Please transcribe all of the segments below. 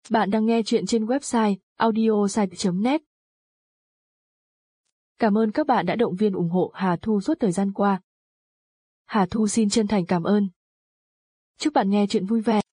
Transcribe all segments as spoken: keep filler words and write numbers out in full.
Bạn đang nghe chuyện trên website audiosite chấm net. Cảm ơn các bạn đã động viên ủng hộ Hà Thu suốt thời gian qua. Hà Thu xin chân thành cảm ơn. Chúc bạn nghe chuyện vui vẻ.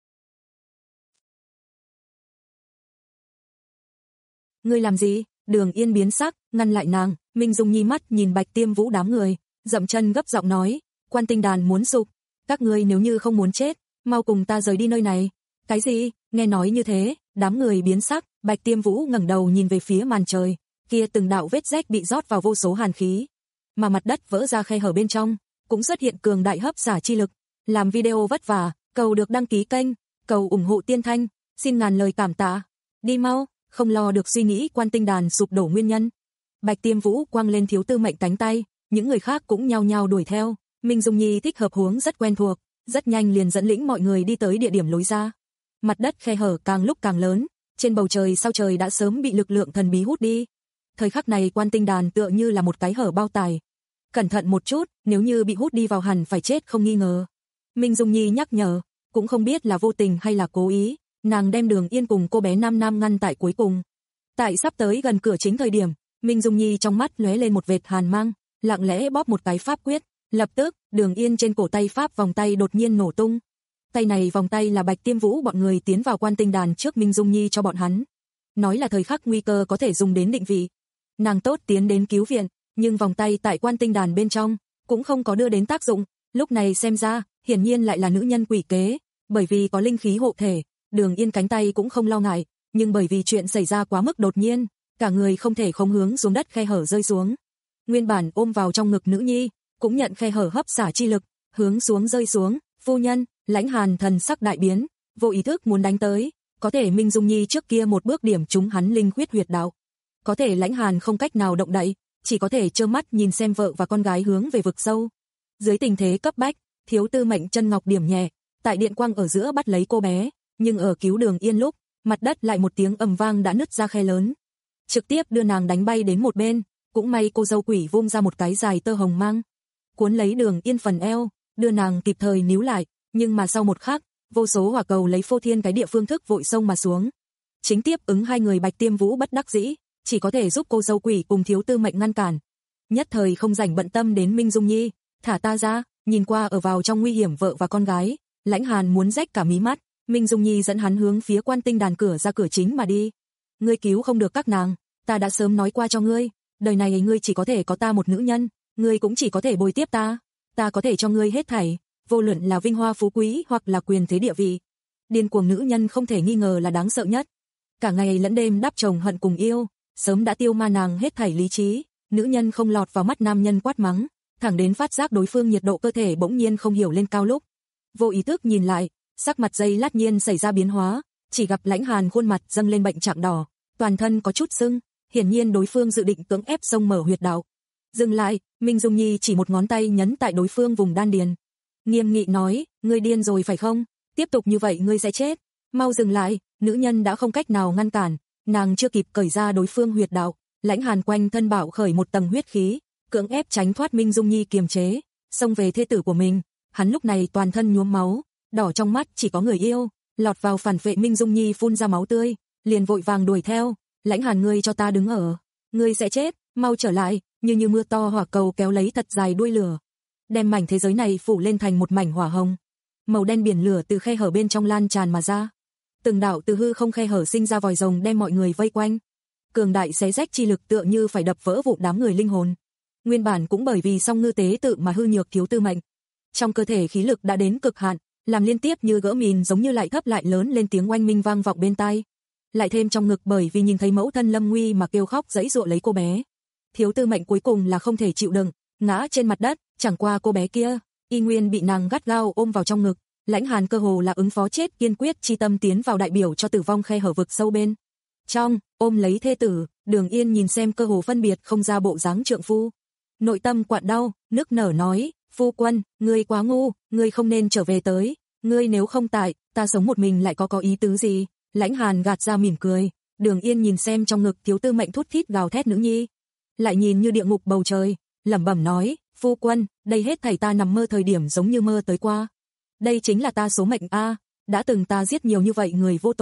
Ngươi làm gì? Đường Yên biến sắc, ngăn lại nàng. Minh Dung nhi mắt nhìn Bạch Tiêm Vũ đám người, dậm chân gấp giọng nói, Quan Tinh Đàn muốn sụp, các ngươi nếu như không muốn chết, mau cùng ta rời đi nơi này. Cái gì? Nghe nói như thế, đám người biến sắc. Bạch Tiêm Vũ ngẩng đầu nhìn về phía màn trời, kia từng đạo vết rách bị rót vào vô số hàn khí, mà mặt đất vỡ ra khe hở bên trong, cũng xuất hiện cường đại hấp xả chi lực. Làm video vất vả, cầu được đăng ký kênh, cầu ủng hộ Tiên Thanh, xin ngàn lời cảm tạ. Đi mau, không lo được suy nghĩ Quan Tinh Đàn sụp đổ nguyên nhân. Bạch Tiêm Vũ quăng lên Thiếu Tư Mệnh cánh tay, những người khác cũng nhao nhao đuổi theo. Minh Dung Nhi thích hợp huống rất quen thuộc, rất nhanh liền dẫn lĩnh mọi người đi tới địa điểm lối ra. Mặt đất khe hở càng lúc càng lớn, trên bầu trời sao trời đã sớm bị lực lượng thần bí hút đi. Thời khắc này Quan Tinh Đàn tựa như là một cái hở bao tải. Cẩn thận một chút, nếu như bị hút đi vào hẳn phải chết không nghi ngờ. Minh Dung Nhi nhắc nhở, cũng không biết là vô tình hay là cố ý, nàng đem Đường Yên cùng cô bé Nam Nam ngăn tại cuối cùng. Tại sắp tới gần cửa chính thời điểm, Minh Dung Nhi trong mắt lóe lên một vệt hàn mang, lặng lẽ bóp một cái pháp quyết, lập tức, Đường Yên trên cổ tay pháp vòng tay đột nhiên nổ tung. Tay này vòng tay là Bạch Tiêm Vũ bọn người tiến vào Quan Tinh Đàn trước Minh Dung Nhi cho bọn hắn. Nói là thời khắc nguy cơ có thể dùng đến định vị. Nàng tốt tiến đến cứu viện, nhưng vòng tay tại Quan Tinh Đàn bên trong cũng không có đưa đến tác dụng. Lúc này xem ra, hiển nhiên lại là nữ nhân quỷ kế, bởi vì có linh khí hộ thể, Đường Yên cánh tay cũng không lo ngại, nhưng bởi vì chuyện xảy ra quá mức đột nhiên, cả người không thể không hướng xuống đất khe hở rơi xuống. Nguyên bản ôm vào trong ngực nữ nhi, cũng nhận khe hở hấp xả chi lực, hướng xuống rơi xuống. Phu nhân, Lãnh Hàn thần sắc đại biến, vô ý thức muốn đánh tới, có thể Minh Dung Nhi trước kia một bước điểm trúng hắn linh huyết huyệt đạo. Có thể Lãnh Hàn không cách nào động đậy, chỉ có thể trơ mắt nhìn xem vợ và con gái hướng về vực sâu. Dưới tình thế cấp bách, Thiếu Tư Mệnh chân ngọc điểm nhẹ, tại điện quang ở giữa bắt lấy cô bé, nhưng ở cứu Đường Yên lúc, mặt đất lại một tiếng ầm vang đã nứt ra khe lớn, trực tiếp đưa nàng đánh bay đến một bên. Cũng may cô dâu quỷ vung ra một cái dài tơ hồng mang, cuốn lấy Đường Yên phần eo, đưa nàng kịp thời níu lại, nhưng mà sau một khắc, vô số hỏa cầu lấy phô thiên cái địa phương thức vội xông mà xuống. Chính tiếp ứng hai người Bạch Tiêm Vũ bất đắc dĩ, chỉ có thể giúp cô dâu quỷ cùng Thiếu Tư Mệnh ngăn cản. Nhất thời không rảnh bận tâm đến Minh Dung Nhi, thả ta ra. Nhìn qua ở vào trong nguy hiểm vợ và con gái, Lãnh Hàn muốn rách cả mí mắt. Minh Dung Nhi dẫn hắn hướng phía Quan Tinh Đàn cửa ra cửa chính mà đi. Ngươi cứu không được các nàng, ta đã sớm nói qua cho ngươi, đời này ngươi chỉ có thể có ta một nữ nhân, ngươi cũng chỉ có thể bồi tiếp ta, ta có thể cho ngươi hết thảy, vô luận là vinh hoa phú quý hoặc là quyền thế địa vị. Điên cuồng nữ nhân không thể nghi ngờ là đáng sợ nhất. Cả ngày lẫn đêm đắp chồng hận cùng yêu, sớm đã tiêu ma nàng hết thảy lý trí. Nữ nhân không lọt vào mắt nam nhân quát mắng, thẳng đến phát giác đối phương nhiệt độ cơ thể bỗng nhiên không hiểu lên cao lúc. Vô ý thức nhìn lại, sắc mặt giây lát nhiên xảy ra biến hóa, chỉ gặp Lãnh Hàn khuôn mặt dâng lên bệnh trạng đỏ, toàn thân có chút sưng, hiển nhiên đối phương dự định cưỡng ép xông mở huyệt đạo. Dừng lại, Minh Dung Nhi chỉ một ngón tay nhấn tại đối phương vùng đan điền, nghiêm nghị nói, ngươi điên rồi phải không? Tiếp tục như vậy ngươi sẽ chết. Mau dừng lại. Nữ nhân đã không cách nào ngăn cản, nàng chưa kịp cởi ra đối phương huyệt đạo, Lãnh Hàn quanh thân bạo khởi một tầng huyết khí, cưỡng ép tránh thoát Minh Dung Nhi kiềm chế, xông về thê tử của mình. Hắn lúc này toàn thân nhuốm máu, đỏ trong mắt chỉ có người yêu, lọt vào phản vệ Minh Dung Nhi phun ra máu tươi, liền vội vàng đuổi theo. Lãnh Hàn, ngươi cho ta đứng ở, ngươi sẽ chết, mau trở lại. Như như mưa to hỏa cầu kéo lấy thật dài đuôi lửa, đem mảnh thế giới này phủ lên thành một mảnh hỏa hồng. Màu đen biển lửa từ khe hở bên trong lan tràn mà ra, từng đạo từ hư không khe hở sinh ra vòi rồng đem mọi người vây quanh. Cường đại xé rách chi lực tựa như phải đập vỡ vụn đám người linh hồn. Nguyên bản cũng bởi vì song ngư tế tự mà hư nhược Thiếu Tư Mệnh, trong cơ thể khí lực đã đến cực hạn, làm liên tiếp như gỡ mìn giống như lại thấp lại lớn lên tiếng oanh minh vang vọng bên tai. Lại thêm trong ngực bởi vì nhìn thấy mẫu thân lâm nguy mà kêu khóc giãy giụa lấy cô bé. Thiếu Tư Mệnh cuối cùng là không thể chịu đựng, ngã trên mặt đất. Chẳng qua cô bé kia, y nguyên bị nàng gắt gao ôm vào trong ngực. Lãnh Hàn cơ hồ là ứng phó chết kiên quyết chi tâm tiến vào đại biểu cho tử vong khe hở vực sâu bên trong, ôm lấy thê tử. Đường Yên nhìn xem cơ hồ phân biệt không ra bộ dáng trượng phu, nội tâm quặn đau, nức nở nói, phu quân, ngươi quá ngu, ngươi không nên trở về tới, ngươi nếu không tại, ta sống một mình lại có có ý tứ gì? Lãnh Hàn gạt ra mỉm cười. Đường Yên nhìn xem trong ngực Thiếu Tư Mệnh thút thít gào thét nữ nhi, lại nhìn như địa ngục bầu trời, lẩm bẩm nói, phu quân, đây hết thảy ta nằm mơ thời điểm giống như mơ tới qua. Đây chính là ta số mệnh a, đã từng ta giết nhiều như vậy người vô tội,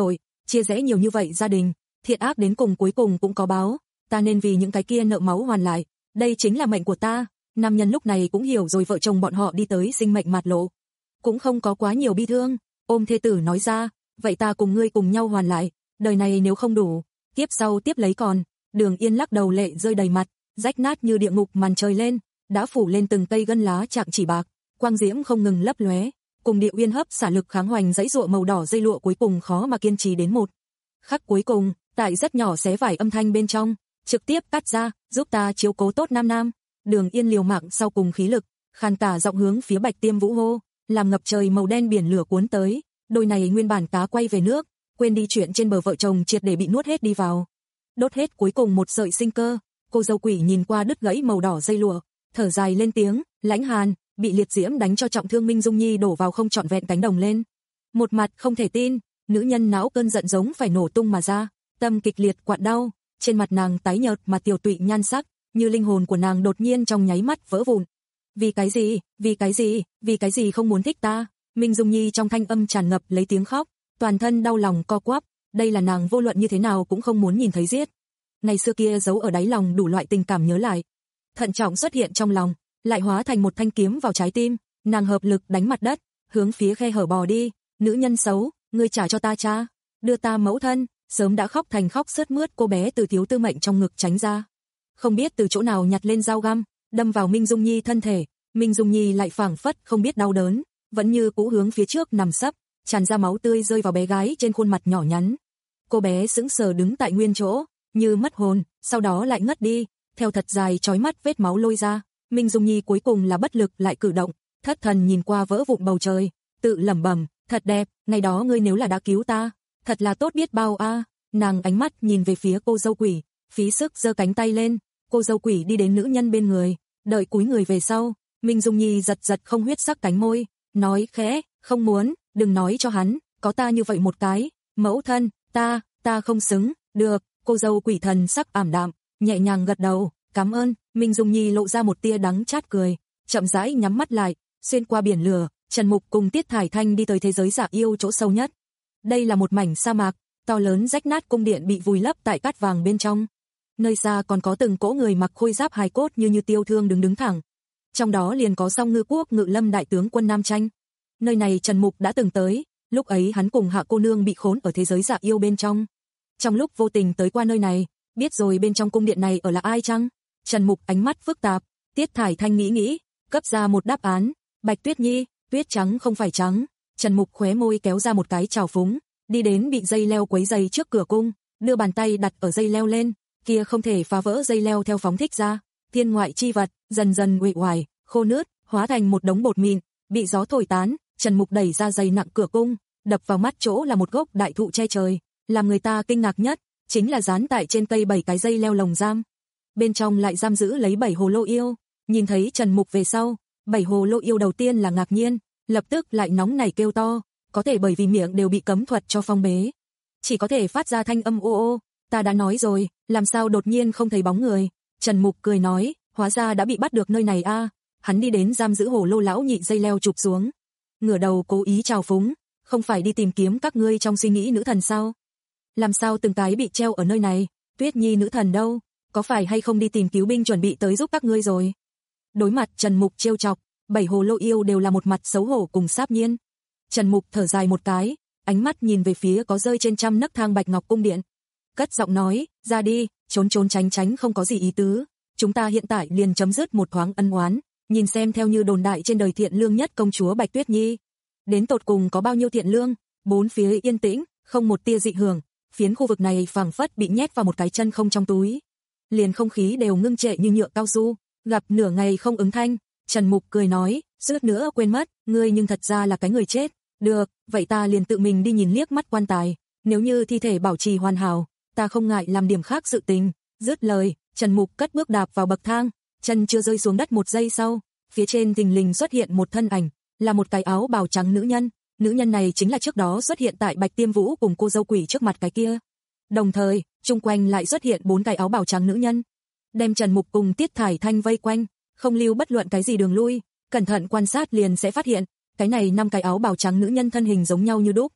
chia rẽ nhiều như vậy gia đình, thiện ác đến cùng cuối cùng cũng có báo, ta nên vì những cái kia nợ máu hoàn lại, đây chính là mệnh của ta. Nam nhân lúc này cũng hiểu rồi vợ chồng bọn họ đi tới sinh mệnh mạt lộ, cũng không có quá nhiều bi thương, ôm thê tử nói ra, vậy ta cùng ngươi cùng nhau hoàn lại, đời này nếu không đủ, kiếp sau tiếp lấy còn. Đường Yên lắc đầu lệ rơi đầy mặt, rách nát như địa ngục màn trời lên, đã phủ lên từng cây gân lá chạm chỉ bạc, quang diễm không ngừng lấp lóe, cùng Địa Uyên hấp xả lực kháng hoành dãy dụa màu đỏ dây lụa cuối cùng khó mà kiên trì đến một khắc cuối cùng, tại rất nhỏ xé vải âm thanh bên trong, trực tiếp cắt ra, giúp ta chiếu cố tốt Nam Nam. Đường Yên liều mạng sau cùng khí lực, khàn cả giọng hướng phía Bạch Tiêm Vũ hô, làm ngập trời màu đen biển lửa cuốn tới, đôi này nguyên bản cá quay về nước, quên đi chuyện trên bờ vợ chồng triệt để bị nuốt hết đi vào, đốt hết cuối cùng một sợi sinh cơ. Cô dâu quỷ nhìn qua đứt gãy màu đỏ dây lụa, thở dài lên tiếng, lãnh hàn, bị liệt diễm đánh cho trọng thương Minh Dung Nhi đổ vào không trọn vẹn cánh đồng lên. Một mặt không thể tin, nữ nhân não cơn giận giống phải nổ tung mà ra, tâm kịch liệt quặn đau, trên mặt nàng tái nhợt mà tiểu tụy nhan sắc, như linh hồn của nàng đột nhiên trong nháy mắt vỡ vụn. Vì cái gì, vì cái gì, vì cái gì không muốn thích ta? Minh Dung Nhi trong thanh âm tràn ngập lấy tiếng khóc, toàn thân đau lòng co quắp, đây là nàng vô luận như thế nào cũng không muốn nhìn thấy giết. Ngày xưa kia giấu ở đáy lòng đủ loại tình cảm nhớ lại, thận trọng xuất hiện trong lòng, lại hóa thành một thanh kiếm vào trái tim, nàng hợp lực đánh mặt đất, hướng phía khe hở bò đi. Nữ nhân xấu, ngươi trả cho ta cha, đưa ta mẫu thân. Sớm đã khóc thành khóc sướt mướt cô bé từ Thiếu Tư Mệnh trong ngực tránh ra, không biết từ chỗ nào nhặt lên dao găm, đâm vào Minh Dung Nhi thân thể. Minh Dung Nhi lại phảng phất không biết đau đớn, vẫn như cũ hướng phía trước nằm sấp, tràn ra máu tươi rơi vào bé gái trên khuôn mặt nhỏ nhắn. Cô bé sững sờ đứng tại nguyên chỗ, như mất hồn, sau đó lại ngất đi, theo thật dài chói mắt vết máu lôi ra. Minh Dung Nhi cuối cùng là bất lực lại cử động, thất thần nhìn qua vỡ vụn bầu trời, tự lẩm bẩm, thật đẹp, ngày đó ngươi nếu là đã cứu ta, thật là tốt biết bao a. À. Nàng ánh mắt nhìn về phía cô dâu quỷ, phí sức giơ cánh tay lên, cô dâu quỷ đi đến nữ nhân bên người, đợi cúi người về sau, Minh Dung Nhi giật giật không huyết sắc cánh môi, nói khẽ, không muốn, đừng nói cho hắn, có ta như vậy một cái, mẫu thân, ta, ta không xứng, được. Cô dâu quỷ thần sắc ảm đạm, nhẹ nhàng gật đầu, cảm ơn. Minh Dung Nhi lộ ra một tia đắng chát cười, chậm rãi nhắm mắt lại, xuyên qua biển lửa, Trần Mục cùng Tiết Thải Thanh đi tới thế giới giả yêu chỗ sâu nhất. Đây là một mảnh sa mạc, to lớn rách nát cung điện bị vùi lấp tại cát vàng bên trong. Nơi xa còn có từng cỗ người mặc khôi giáp hài cốt như như tiêu thương đứng đứng thẳng. Trong đó liền có Song Ngư Quốc Ngự Lâm đại tướng quân Nam Tranh. Nơi này Trần Mục đã từng tới, lúc ấy hắn cùng Hạ cô nương bị khốn ở thế giới giả yêu bên trong. Trong lúc vô tình tới qua nơi này, biết rồi bên trong cung điện này ở là ai chăng? Trần Mục ánh mắt phức tạp, Tiết Thải Thanh nghĩ nghĩ, cấp ra một đáp án, Bạch Tuyết Nhi, tuyết trắng không phải trắng. Trần Mục khóe môi kéo ra một cái trào phúng, đi đến bị dây leo quấy dày trước cửa cung, đưa bàn tay đặt ở dây leo lên, kia không thể phá vỡ dây leo theo phóng thích ra, thiên ngoại chi vật dần dần uể oải, khô nứt, hóa thành một đống bột mịn, bị gió thổi tán. Trần Mục đẩy ra dày nặng cửa cung, đập vào mắt chỗ là một gốc đại thụ che trời, làm người ta kinh ngạc nhất chính là dán tại trên cây bảy cái dây leo lồng giam, bên trong lại giam giữ lấy bảy hồ lô yêu. Nhìn thấy Trần Mục về sau, bảy hồ lô yêu đầu tiên là ngạc nhiên, lập tức lại nóng nảy kêu to, có thể bởi vì miệng đều bị cấm thuật cho phong bế, chỉ có thể phát ra thanh âm ô ô. Ta đã nói rồi, làm sao đột nhiên không thấy bóng người? Trần Mục cười nói, hóa ra đã bị bắt được nơi này a. À. Hắn đi đến giam giữ hồ lô lão nhị dây leo chụp xuống, ngửa đầu cố ý chào phúng, không phải đi tìm kiếm các ngươi trong suy nghĩ nữ thần sao? Làm sao từng cái bị treo ở nơi này? Tuyết Nhi nữ thần đâu? Có phải hay không đi tìm cứu binh chuẩn bị tới giúp các ngươi rồi? Đối mặt Trần Mục trêu chọc, bảy hồ lô yêu đều là một mặt xấu hổ cùng sáp nhiên. Trần Mục thở dài một cái, ánh mắt nhìn về phía có rơi trên trăm nấc thang bạch ngọc cung điện, cất giọng nói, ra đi, trốn trốn tránh tránh không có gì ý tứ, chúng ta hiện tại liền chấm dứt một thoáng ân oán, nhìn xem theo như đồn đại trên đời thiện lương nhất công chúa Bạch Tuyết Nhi, đến tột cùng có bao nhiêu thiện lương. Bốn phía yên tĩnh, không một tia dị hưởng, phiến khu vực này phảng phất bị nhét vào một cái chân không trong túi, liền không khí đều ngưng trệ như nhựa cao su. Gặp nửa ngày không ứng thanh, Trần Mục cười nói, suýt nữa quên mất, ngươi nhưng thật ra là cái người chết. Được, vậy ta liền tự mình đi nhìn liếc mắt quan tài, nếu như thi thể bảo trì hoàn hảo, ta không ngại làm điểm khác sự tình. Dứt lời, Trần Mục cất bước đạp vào bậc thang, chân chưa rơi xuống đất một giây sau, phía trên thình lình xuất hiện một thân ảnh, là một cái áo bào trắng nữ nhân. Nữ nhân này chính là trước đó xuất hiện tại Bạch Tiêm Vũ cùng cô dâu quỷ trước mặt cái kia. Đồng thời, chung quanh lại xuất hiện bốn cái áo bào trắng nữ nhân, đem Trần Mục cùng Tiết Thải Thanh vây quanh, không lưu bất luận cái gì đường lui. Cẩn thận quan sát liền sẽ phát hiện, cái này năm cái áo bào trắng nữ nhân thân hình giống nhau như đúc,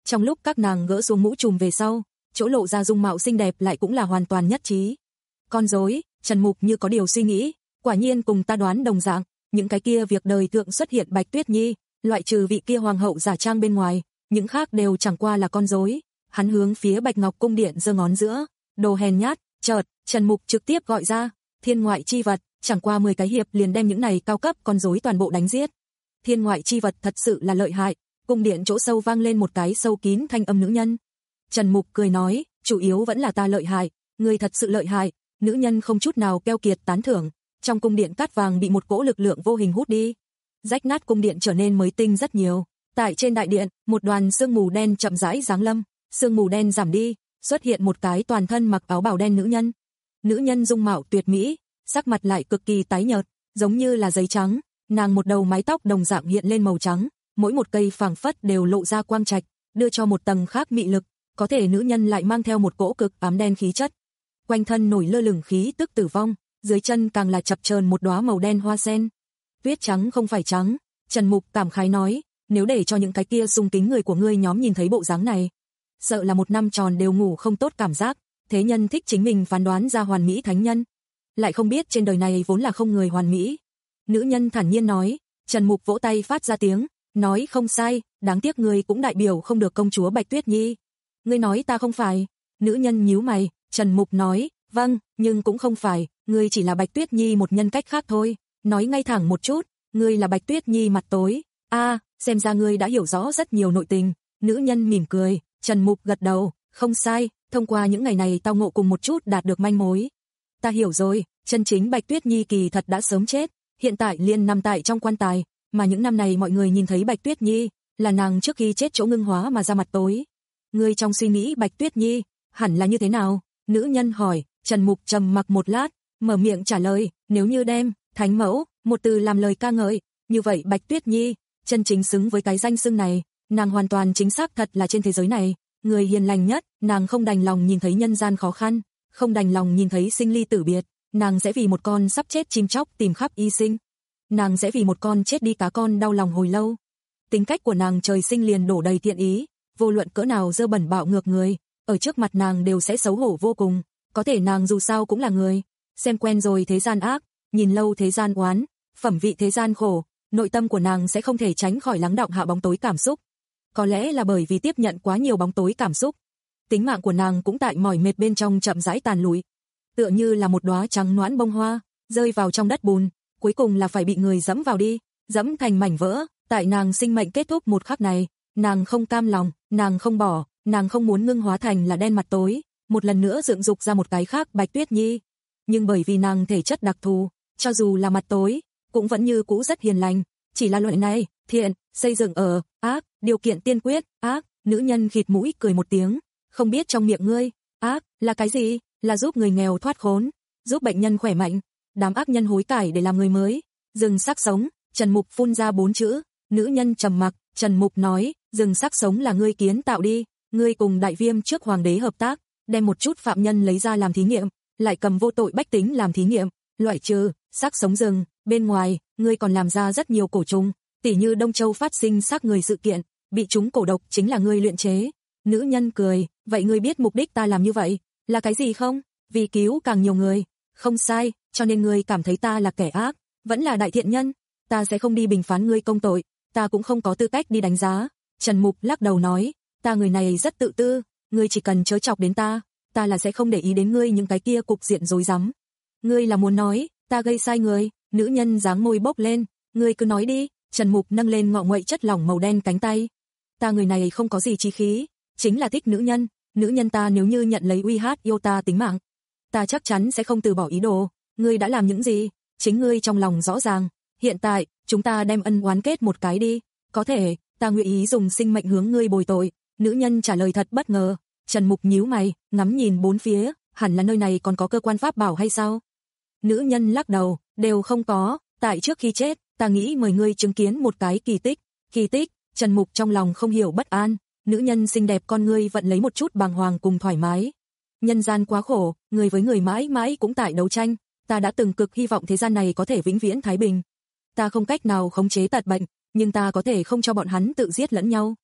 Trong lúc các nàng gỡ xuống mũ trùm về sau, chỗ lộ ra dung mạo xinh đẹp lại cũng là hoàn toàn nhất trí. Con rối, Trần Mục như có điều suy nghĩ, quả nhiên cùng ta đoán đồng dạng, những cái kia việc đời thượng xuất hiện Bạch Tuyết Nhi, loại trừ vị kia hoàng hậu giả trang bên ngoài, những khác đều chẳng qua là con rối. Hắn hướng phía Bạch Ngọc cung điện giơ ngón giữa, đồ hèn nhát, chợt, Trần Mục trực tiếp gọi ra, thiên ngoại chi vật, chẳng qua mười cái hiệp liền đem những này cao cấp con rối toàn bộ đánh giết. Thiên ngoại chi vật thật sự là lợi hại, cung điện chỗ sâu vang lên một cái sâu kín thanh âm nữ nhân. Trần Mục cười nói, chủ yếu vẫn là ta lợi hại, ngươi thật sự lợi hại. Nữ nhân không chút nào keo kiệt tán thưởng, trong cung điện cát vàng bị một cỗ lực lượng vô hình hút đi. Rách nát cung điện trở nên mới tinh rất nhiều. Tại trên đại điện, một đoàn sương mù đen chậm rãi giáng lâm, sương mù đen giảm đi, xuất hiện một cái toàn thân mặc áo bào đen nữ nhân. Nữ nhân dung mạo tuyệt mỹ, sắc mặt lại cực kỳ tái nhợt, giống như là giấy trắng, nàng một đầu mái tóc đồng dạng hiện lên màu trắng, mỗi một cây phảng phất đều lộ ra quang trạch, đưa cho một tầng khác mị lực, có thể nữ nhân lại mang theo một cỗ cực ám đen khí chất. Quanh thân nổi lơ lửng khí tức tử vong, dưới chân càng là chập chờn một đóa màu đen hoa sen. Tuyết trắng không phải trắng, Trần Mục cảm khái nói, nếu để cho những cái kia sung kính người của ngươi nhóm nhìn thấy bộ dáng này, sợ là một năm tròn đều ngủ không tốt cảm giác, thế nhân thích chính mình phán đoán ra hoàn mỹ thánh nhân, lại không biết trên đời này vốn là không người hoàn mỹ. Nữ nhân thản nhiên nói, Trần Mục vỗ tay phát ra tiếng, nói không sai, đáng tiếc ngươi cũng đại biểu không được công chúa Bạch Tuyết Nhi. Ngươi nói ta không phải? Nữ nhân nhíu mày, Trần Mục nói, vâng, nhưng cũng không phải, ngươi chỉ là Bạch Tuyết Nhi một nhân cách khác thôi, nói ngay thẳng một chút, ngươi là Bạch Tuyết Nhi mặt tối. A, à, xem ra ngươi đã hiểu rõ rất nhiều nội tình. Nữ nhân mỉm cười, Trần Mục gật đầu, không sai, thông qua những ngày này tao ngộ cùng một chút đạt được manh mối. Ta hiểu rồi, chân chính Bạch Tuyết Nhi kỳ thật đã sớm chết, hiện tại liền nằm tại trong quan tài, mà những năm này mọi người nhìn thấy Bạch Tuyết Nhi, là nàng trước khi chết chỗ ngưng hóa mà ra mặt tối. Ngươi trong suy nghĩ Bạch Tuyết Nhi, hẳn là như thế nào? Nữ nhân hỏi, Trần Mục trầm mặc một lát, mở miệng trả lời, nếu như đem, thánh mẫu, một từ làm lời ca ngợi, như vậy Bạch Tuyết Nhi, chân chính xứng với cái danh xưng này, nàng hoàn toàn chính xác thật là trên thế giới này, người hiền lành nhất, nàng không đành lòng nhìn thấy nhân gian khó khăn, không đành lòng nhìn thấy sinh ly tử biệt, nàng sẽ vì một con sắp chết chim chóc tìm khắp y sinh. Nàng sẽ vì một con chết đi cá con đau lòng hồi lâu. Tính cách của nàng trời sinh liền đổ đầy thiện ý, vô luận cỡ nào dơ bẩn bạo ngược người, ở trước mặt nàng đều sẽ xấu hổ vô cùng, có thể nàng dù sao cũng là người, xem quen rồi thế gian ác, nhìn lâu thế gian oán, phẩm vị thế gian khổ, nội tâm của nàng sẽ không thể tránh khỏi lắng đọng hạ bóng tối cảm xúc. Có lẽ là bởi vì tiếp nhận quá nhiều bóng tối cảm xúc, tính mạng của nàng cũng tại mỏi mệt bên trong chậm rãi tàn lụi, tựa như là một đóa trắng nõn bông hoa, rơi vào trong đất bùn, cuối cùng là phải bị người dẫm vào đi, dẫm thành mảnh vỡ. Tại nàng sinh mệnh kết thúc một khắc này, nàng không cam lòng, nàng không bỏ, nàng không muốn ngưng hóa thành là đen mặt tối, một lần nữa dựng dục ra một cái khác Bạch Tuyết Nhi. Nhưng bởi vì nàng thể chất đặc thù, cho dù là mặt tối, cũng vẫn như cũ rất hiền lành, chỉ là loại này, thiện, xây dựng ở, ác, điều kiện tiên quyết, ác. Nữ nhân khịt mũi cười một tiếng, không biết trong miệng ngươi, ác, là cái gì? Là giúp người nghèo thoát khốn, giúp bệnh nhân khỏe mạnh, đám ác nhân hối cải để làm người mới, rừng sắc sống. Trần Mục phun ra bốn chữ. Nữ nhân trầm mặc, Trần Mục nói, rừng sắc sống là ngươi kiến tạo đi, ngươi cùng Đại Viêm trước hoàng đế hợp tác, đem một chút phạm nhân lấy ra làm thí nghiệm, lại cầm vô tội bách tính làm thí nghiệm, loại trừ xác sống rừng, bên ngoài, ngươi còn làm ra rất nhiều cổ trùng, tỉ như Đông Châu phát sinh xác người sự kiện, bị chúng cổ độc chính là ngươi luyện chế. Nữ nhân cười, vậy ngươi biết mục đích ta làm như vậy là cái gì không? Vì cứu càng nhiều người. Không sai, cho nên ngươi cảm thấy ta là kẻ ác, vẫn là đại thiện nhân, ta sẽ không đi bình phán ngươi công tội, ta cũng không có tư cách đi đánh giá. Trần Mục lắc đầu nói, ta người này rất tự tư, ngươi chỉ cần chớ chọc đến ta, ta là sẽ không để ý đến ngươi những cái kia cục diện rối rắm. Ngươi là muốn nói, ta gây sai người? Nữ nhân dáng môi bốc lên, ngươi cứ nói đi. Trần Mục nâng lên ngọ nguậy chất lỏng màu đen cánh tay. Ta người này không có gì chí khí, chính là thích nữ nhân, nữ nhân ta nếu như nhận lấy uy hát yêu ta tính mạng, ta chắc chắn sẽ không từ bỏ ý đồ. Ngươi đã làm những gì, chính ngươi trong lòng rõ ràng, hiện tại, chúng ta đem ân oán kết một cái đi, có thể, ta nguyện ý dùng sinh mệnh hướng ngươi bồi tội. Nữ nhân trả lời thật bất ngờ. Trần Mục nhíu mày, ngắm nhìn bốn phía, hẳn là nơi này còn có cơ quan pháp bảo hay sao? Nữ nhân lắc đầu, đều không có, tại trước khi chết, ta nghĩ mời ngươi chứng kiến một cái kỳ tích. Kỳ tích? Trần Mục trong lòng không hiểu bất an. Nữ nhân xinh đẹp con ngươi vẫn lấy một chút bàng hoàng cùng thoải mái. Nhân gian quá khổ, người với người mãi mãi cũng tại đấu tranh, ta đã từng cực hy vọng thế gian này có thể vĩnh viễn thái bình. Ta không cách nào khống chế tật bệnh, nhưng ta có thể không cho bọn hắn tự giết lẫn nhau.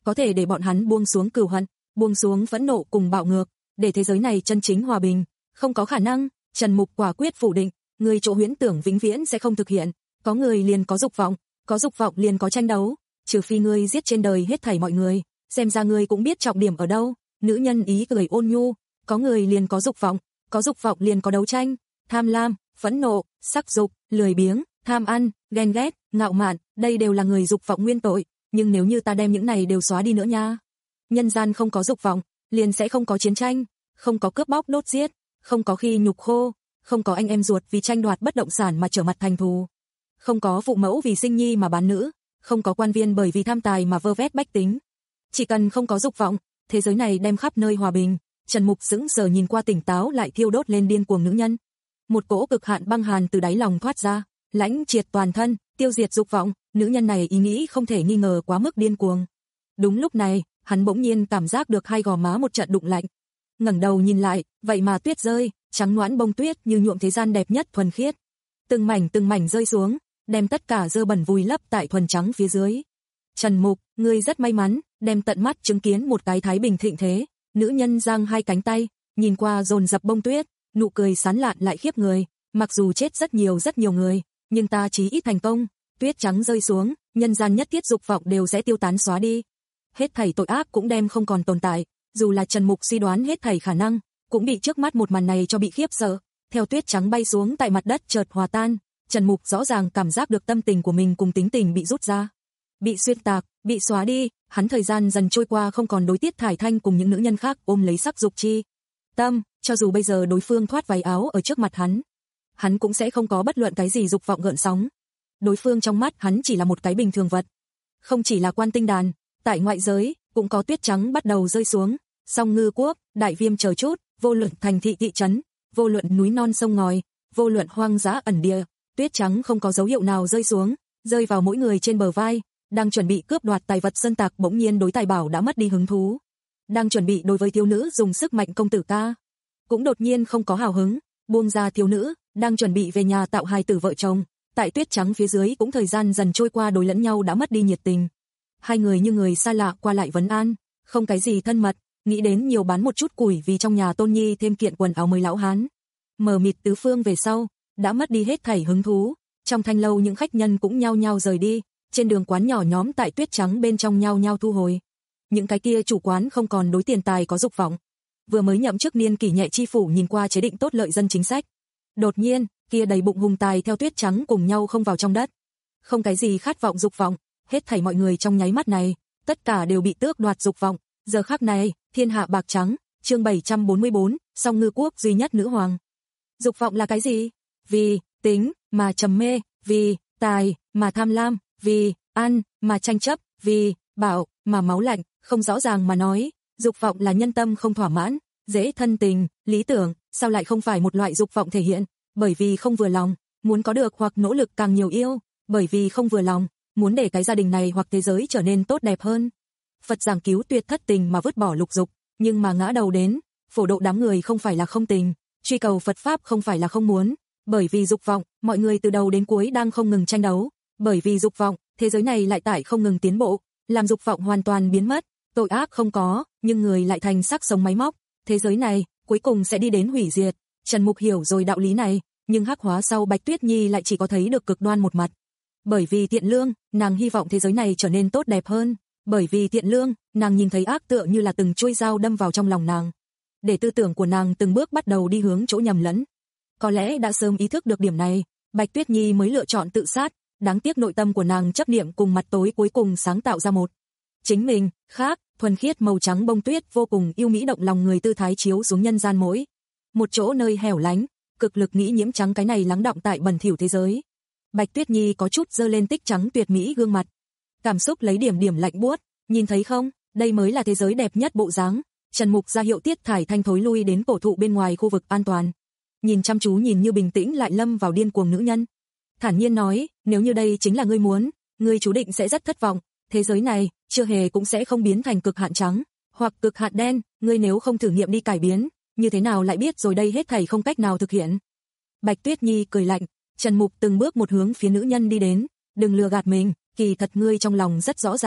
có thể để bọn hắn buông xuống cừu hận, buông xuống phẫn nộ cùng bạo ngược, để thế giới này chân chính hòa bình, không có khả năng. Trần Mục quả quyết phủ định, người chỗ huyễn tưởng vĩnh viễn sẽ không thực hiện, có người liền có dục vọng, có dục vọng liền có tranh đấu, trừ phi ngươi giết trên đời hết thảy mọi người, xem ra ngươi cũng biết trọng điểm ở đâu. Nữ nhân ý cười ôn nhu, có người liền có dục vọng, có dục vọng liền có đấu tranh, tham lam, phẫn nộ, sắc dục, lười biếng, tham ăn, ghen ghét, ngạo mạn, đây đều là người dục vọng nguyên tội, nhưng nếu như ta đem những này đều xóa đi nữa nha. Nhân gian không có dục vọng, liền sẽ không có chiến tranh, không có cướp bóc đốt giết, không có khi nhục khô, không có anh em ruột vì tranh đoạt bất động sản mà trở mặt thành thù, không có phụ mẫu vì sinh nhi mà bán nữ, không có quan viên bởi vì tham tài mà vơ vét bách tính. Chỉ cần không có dục vọng, thế giới này đem khắp nơi hòa bình. Trần Mục sững sờ nhìn qua tỉnh táo lại thiêu đốt lên điên cuồng nữ nhân. Một cỗ cực hạn băng hàn từ đáy lòng thoát ra, lãnh triệt toàn thân, tiêu diệt dục vọng. Nữ nhân này ý nghĩ không thể nghi ngờ quá mức điên cuồng. Đúng lúc này, hắn bỗng nhiên cảm giác được hai gò má một trận đụng lạnh. Ngẩng đầu nhìn lại, vậy mà tuyết rơi, trắng nõn bông tuyết như nhuộm thế gian đẹp nhất thuần khiết. Từng mảnh từng mảnh rơi xuống, đem tất cả dơ bẩn vùi lấp tại thuần trắng phía dưới. Trần Mục, ngươi rất may mắn, đem tận mắt chứng kiến một cái thái bình thịnh thế. Nữ nhân giang hai cánh tay, nhìn qua dồn dập bông tuyết, nụ cười sán lạn lại khiếp người. Mặc dù chết rất nhiều rất nhiều người, nhưng ta chí ít thành công. Tuyết trắng rơi xuống, nhân gian nhất thiết dục vọng đều sẽ tiêu tán xóa đi. Hết thảy tội ác cũng đem không còn tồn tại. Dù là Trần Mục suy đoán hết thảy khả năng, cũng bị trước mắt một màn này cho bị khiếp sợ. Theo tuyết trắng bay xuống tại mặt đất chợt hòa tan, Trần Mục rõ ràng cảm giác được tâm tình của mình cùng tính tình bị rút ra, bị xuyên tạc, bị xóa đi. Hắn thời gian dần trôi qua không còn đối Tiết Thải Thanh cùng những nữ nhân khác ôm lấy sắc dục chi tâm, cho dù bây giờ đối phương thoát váy áo ở trước mặt hắn, hắn cũng sẽ không có bất luận cái gì dục vọng gợn sóng. Đối phương trong mắt hắn chỉ là một cái bình thường vật. Không chỉ là Quan Tinh Đàn, tại ngoại giới cũng có tuyết trắng bắt đầu rơi xuống. Song Ngư Quốc, Đại Viêm chờ chút, vô luận thành thị thị trấn, vô luận núi non sông ngòi, vô luận hoang dã ẩn địa, tuyết trắng không có dấu hiệu nào rơi xuống, rơi vào mỗi người trên bờ vai. Đang chuẩn bị cướp đoạt tài vật sơn tạc bỗng nhiên đối tài bảo đã mất đi hứng thú. Đang chuẩn bị đối với thiếu nữ dùng sức mạnh công tử ca, cũng đột nhiên không có hào hứng, buông ra thiếu nữ. Đang chuẩn bị về nhà tạo hài tử vợ chồng, tại tuyết trắng phía dưới cũng thời gian dần trôi qua đối lẫn nhau đã mất đi nhiệt tình. Hai người như người xa lạ qua lại vấn an, không cái gì thân mật, nghĩ đến nhiều bán một chút củi vì trong nhà Tôn Nhi thêm kiện quần áo mới lão hán. Mờ mịt tứ phương về sau, đã mất đi hết thảy hứng thú. Trong thanh lâu những khách nhân cũng nhao nhao rời đi, trên đường quán nhỏ nhóm tại tuyết trắng bên trong nhao nhao thu hồi. Những cái kia chủ quán không còn đối tiền tài có dục vọng. Vừa mới nhậm chức niên kỷ nhẹ chi phủ nhìn qua chế định tốt lợi dân chính sách. Đột nhiên, kia đầy bụng hùng tài theo tuyết trắng cùng nhau không vào trong đất. Không cái gì khát vọng dục vọng, hết thảy mọi người trong nháy mắt này, tất cả đều bị tước đoạt dục vọng. Giờ khắc này, thiên hạ bạc trắng, chương bảy trăm bốn mươi bốn, Song Ngư Quốc duy nhất nữ hoàng. Dục vọng là cái gì? Vì tính mà trầm mê, vì tài mà tham lam, vì ăn mà tranh chấp, vì bảo mà máu lạnh. Không rõ ràng mà nói, dục vọng là nhân tâm không thỏa mãn, dễ thân tình, lý tưởng, sao lại không phải một loại dục vọng thể hiện? Bởi vì không vừa lòng, muốn có được hoặc nỗ lực càng nhiều yêu, bởi vì không vừa lòng, muốn để cái gia đình này hoặc thế giới trở nên tốt đẹp hơn. Phật giảng cứu tuyệt thất tình mà vứt bỏ lục dục, nhưng mà ngã đầu đến, phổ độ đám người không phải là không tình, truy cầu Phật pháp không phải là không muốn, bởi vì dục vọng, mọi người từ đầu đến cuối đang không ngừng tranh đấu, bởi vì dục vọng, thế giới này lại tại không ngừng tiến bộ, làm dục vọng hoàn toàn biến mất, tội ác không có, nhưng người lại thành xác sống máy móc, thế giới này cuối cùng sẽ đi đến hủy diệt. Trần Mục hiểu rồi đạo lý này, nhưng hắc hóa sau Bạch Tuyết Nhi lại chỉ có thấy được cực đoan một mặt. Bởi vì thiện lương, nàng hy vọng thế giới này trở nên tốt đẹp hơn, bởi vì thiện lương, nàng nhìn thấy ác tựa như là từng chuôi dao đâm vào trong lòng nàng, để tư tưởng của nàng từng bước bắt đầu đi hướng chỗ nhầm lẫn. Có lẽ đã sớm ý thức được điểm này, Bạch Tuyết Nhi mới lựa chọn tự sát, đáng tiếc nội tâm của nàng chấp niệm cùng mặt tối cuối cùng sáng tạo ra một chính mình khác, thuần khiết màu trắng bông tuyết vô cùng yêu mỹ động lòng người tư thái chiếu xuống nhân gian mỗi một chỗ nơi hẻo lánh, cực lực nghĩ nhiễm trắng cái này lắng đọng tại bẩn thỉu thế giới. Bạch Tuyết Nhi có chút dơ lên tích trắng tuyệt mỹ gương mặt, cảm xúc lấy điểm điểm lạnh buốt, nhìn thấy không, đây mới là thế giới đẹp nhất bộ dáng. Trần Mục ra hiệu Tiết Thải Thanh thối lui đến cổ thụ bên ngoài khu vực an toàn, nhìn chăm chú nhìn như bình tĩnh lại lâm vào điên cuồng nữ nhân, thản nhiên nói, nếu như đây chính là ngươi muốn, ngươi chú định sẽ rất thất vọng, thế giới này chưa hề cũng sẽ không biến thành cực hạn trắng hoặc cực hạn đen, ngươi nếu không thử nghiệm đi cải biến, như thế nào lại biết rồi đây hết thảy không cách nào thực hiện. Bạch Tuyết Nhi cười lạnh. Trần Mục từng bước một hướng phía nữ nhân đi đến, đừng lừa gạt mình, kỳ thật ngươi trong lòng rất rõ ràng,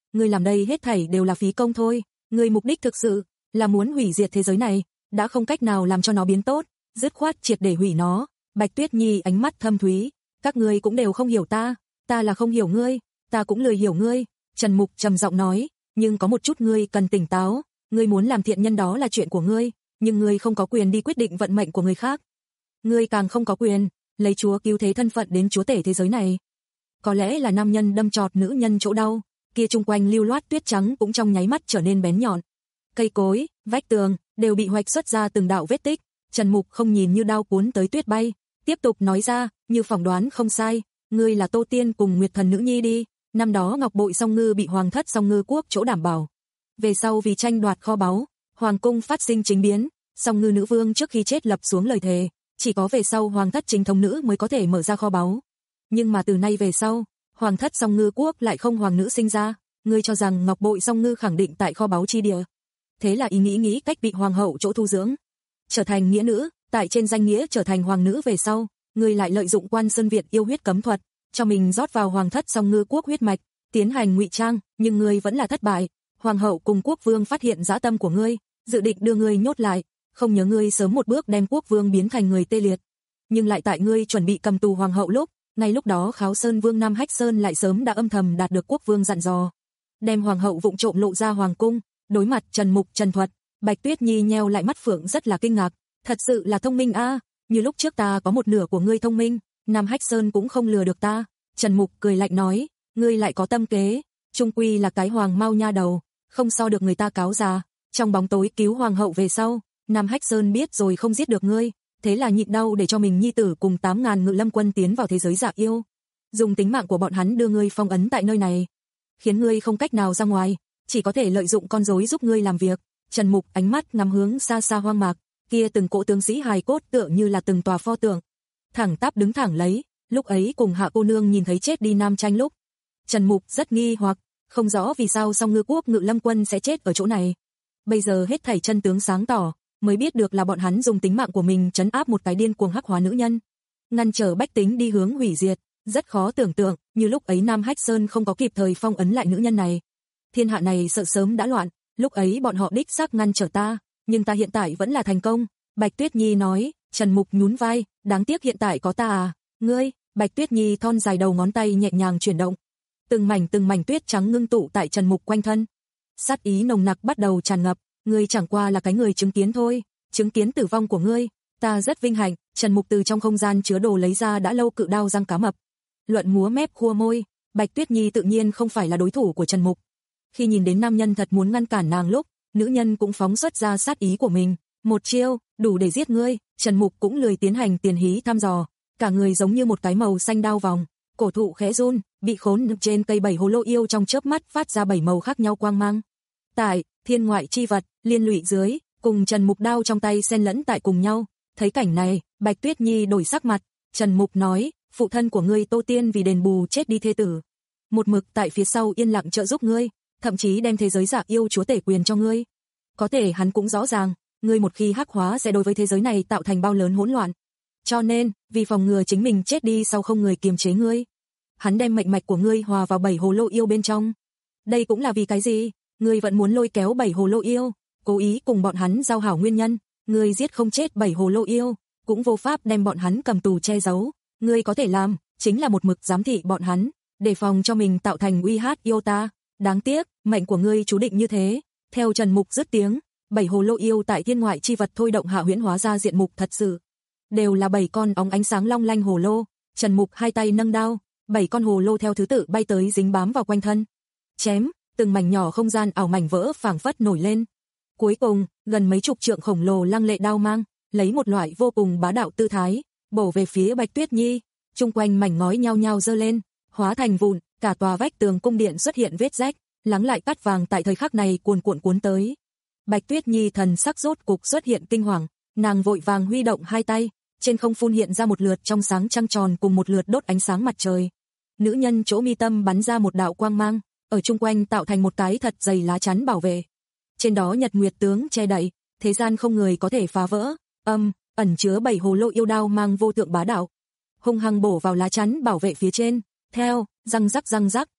ngươi làm đây hết thảy đều là phí công thôi, ngươi mục đích thực sự là muốn hủy diệt thế giới này, đã không cách nào làm cho nó biến tốt, dứt khoát triệt để hủy nó. Bạch Tuyết Nhi ánh mắt thâm thúy, các ngươi cũng đều không hiểu ta, ta là không hiểu ngươi, ta cũng lười hiểu ngươi. Trần Mục trầm giọng nói, nhưng có một chút ngươi cần tỉnh táo, ngươi muốn làm thiện nhân đó là chuyện của ngươi, nhưng ngươi không có quyền đi quyết định vận mệnh của người khác. Ngươi càng không có quyền lấy chúa cứu thế thân phận đến chúa tể thế giới này. Có lẽ là nam nhân đâm chọt nữ nhân chỗ đau, kia chung quanh lưu loát tuyết trắng cũng trong nháy mắt trở nên bén nhọn. Cây cối, vách tường đều bị hoạch xuất ra từng đạo vết tích. Trần Mục không nhìn như đao cuốn tới tuyết bay, tiếp tục nói ra, như phỏng đoán không sai, ngươi là Tô Tiên cùng Nguyệt Thần nữ nhi đi. Năm đó Ngọc Bội Song Ngư bị Hoàng thất Song Ngư quốc chỗ đảm bảo. Về sau vì tranh đoạt kho báu, hoàng cung phát sinh chính biến, Song Ngư nữ vương trước khi chết lập xuống lời thề, chỉ có về sau Hoàng thất chính thống nữ mới có thể mở ra kho báu. Nhưng mà từ nay về sau, Hoàng thất Song Ngư quốc lại không hoàng nữ sinh ra, ngươi cho rằng Ngọc Bội Song Ngư khẳng định tại kho báu chi địa. Thế là ý nghĩ nghĩ cách bị hoàng hậu chỗ thu dưỡng, trở thành nghĩa nữ, tại trên danh nghĩa trở thành hoàng nữ về sau, ngươi lại lợi dụng Quan Sơn Việt yêu huyết cấm thuật, cho mình rót vào Hoàng thất Song Ngư quốc huyết mạch, tiến hành ngụy trang, nhưng ngươi vẫn là thất bại. Hoàng hậu cùng quốc vương phát hiện dã tâm của ngươi, dự định đưa ngươi nhốt lại, không nhớ ngươi sớm một bước đem quốc vương biến thành người tê liệt. Nhưng lại tại ngươi chuẩn bị cầm tù hoàng hậu lúc, ngay lúc đó Kháo Sơn Vương Nam Hách Sơn lại sớm đã âm thầm đạt được quốc vương dặn dò, đem hoàng hậu vụng trộm lộ ra hoàng cung. Đối mặt Trần Mục trần thuật, Bạch Tuyết Nhi nheo lại mắt phượng rất là kinh ngạc, thật sự là thông minh a, như lúc trước ta có một nửa của ngươi thông minh, Nam Hách Sơn cũng không lừa được ta. Trần Mục cười lạnh nói, ngươi lại có tâm kế, trung quy là cái hoàng mau nha đầu, không so được người ta cáo già. Trong bóng tối cứu hoàng hậu về sau, Nam Hách Sơn biết rồi không giết được ngươi, thế là nhịn đau để cho mình nhi tử cùng tám ngàn ngự lâm quân tiến vào thế giới giả yêu, dùng tính mạng của bọn hắn đưa ngươi phong ấn tại nơi này, khiến ngươi không cách nào ra ngoài, chỉ có thể lợi dụng con rối giúp ngươi làm việc. Trần Mục ánh mắt ngắm hướng xa xa hoang mạc, kia từng cỗ tướng sĩ hài cốt tựa như là từng tòa pho tượng, thẳng tắp đứng thẳng lấy. Lúc ấy cùng Hạ cô nương nhìn thấy chết đi Nam Tranh lúc, Trần Mục rất nghi hoặc, không rõ vì sao Song Ngư quốc ngự lâm quân sẽ chết ở chỗ này. Bây giờ hết thảy chân tướng sáng tỏ, mới biết được là bọn hắn dùng tính mạng của mình trấn áp một cái điên cuồng hắc hóa nữ nhân, ngăn trở bách tính đi hướng hủy diệt. Rất khó tưởng tượng, như lúc ấy Nam Hách Sơn không có kịp thời phong ấn lại nữ nhân này, thiên hạ này sợ sớm đã loạn. Lúc ấy bọn họ đích xác ngăn trở ta, nhưng ta hiện tại vẫn là thành công. Bạch Tuyết Nhi nói. Trần Mục nhún vai, đáng tiếc hiện tại có ta à, ngươi. Bạch Tuyết Nhi thon dài đầu ngón tay nhẹ nhàng chuyển động, từng mảnh từng mảnh tuyết trắng ngưng tụ tại Trần Mục quanh thân, sát ý nồng nặc bắt đầu tràn ngập. Ngươi chẳng qua là cái người chứng kiến thôi, chứng kiến tử vong của ngươi, ta rất vinh hạnh. Trần Mục từ trong không gian chứa đồ lấy ra đã lâu cự đao răng cá mập, luận múa mép khua môi. Bạch Tuyết Nhi tự nhiên không phải là đối thủ của Trần Mục. Khi nhìn đến nam nhân thật muốn ngăn cản nàng lúc, nữ nhân cũng phóng xuất ra sát ý của mình, một chiêu đủ để giết ngươi. Trần Mục cũng lười tiến hành tiền hí thăm dò, cả người giống như một cái màu xanh đao vòng, cổ thụ khẽ run, bị khốn trên cây bảy hồ lô yêu trong chớp mắt phát ra bảy màu khác nhau quang mang. Tại thiên ngoại chi vật liên lụy dưới, cùng Trần Mục đao trong tay xen lẫn tại cùng nhau. Thấy cảnh này, Bạch Tuyết Nhi đổi sắc mặt. Trần Mục nói, phụ thân của ngươi Tô Tiên vì đền bù chết đi thê tử, một mực tại phía sau yên lặng trợ giúp ngươi, thậm chí đem thế giới giả yêu chúa tể quyền cho ngươi. Có thể hắn cũng rõ ràng, ngươi một khi hắc hóa sẽ đối với thế giới này tạo thành bao lớn hỗn loạn. Cho nên, vì phòng ngừa chính mình chết đi sau không người kiềm chế ngươi, hắn đem mệnh mạch của ngươi hòa vào bảy hồ lô yêu bên trong. Đây cũng là vì cái gì? Ngươi vẫn muốn lôi kéo bảy hồ lô yêu, cố ý cùng bọn hắn giao hảo nguyên nhân. Ngươi giết không chết bảy hồ lô yêu, cũng vô pháp đem bọn hắn cầm tù che giấu. Ngươi có thể làm, chính là một mực giám thị bọn hắn, đề phòng cho mình tạo thành uy hát yêu ta. Đáng tiếc, mệnh của ngươi chú định như thế. Theo Trần Mục dứt tiếng, bảy hồ lô yêu tại thiên ngoại chi vật thôi động hạ huyễn hóa ra diện mục thật sự. Đều là bảy con óng ánh sáng long lanh hồ lô. Trần Mục hai tay nâng đao, bảy con hồ lô theo thứ tự bay tới dính bám vào quanh thân. Chém, từng mảnh nhỏ không gian ảo mảnh vỡ phảng phất nổi lên. Cuối cùng, gần mấy chục trượng khổng lồ lăng lệ đao mang, lấy một loại vô cùng bá đạo tư thái, bổ về phía Bạch Tuyết Nhi. Chung quanh mảnh ngói nhao nhao giơ lên, hóa thành vụn, cả tòa vách tường cung điện xuất hiện vết rách, lắng lại cát vàng tại thời khắc này cuồn cuộn cuốn tới. Bạch Tuyết Nhi thần sắc rốt cục xuất hiện kinh hoàng, nàng vội vàng huy động hai tay, trên không phun hiện ra một lượt trong sáng trăng tròn cùng một lượt đốt ánh sáng mặt trời. Nữ nhân chỗ mi tâm bắn ra một đạo quang mang, ở chung quanh tạo thành một cái thật dày lá chắn bảo vệ. Trên đó nhật nguyệt tướng che đậy, thế gian không người có thể phá vỡ. Âm, ẩn chứa bảy hồ lô yêu đao mang vô thượng bá đạo, hung hăng bổ vào lá chắn bảo vệ phía trên. Theo, răng rắc răng rắc,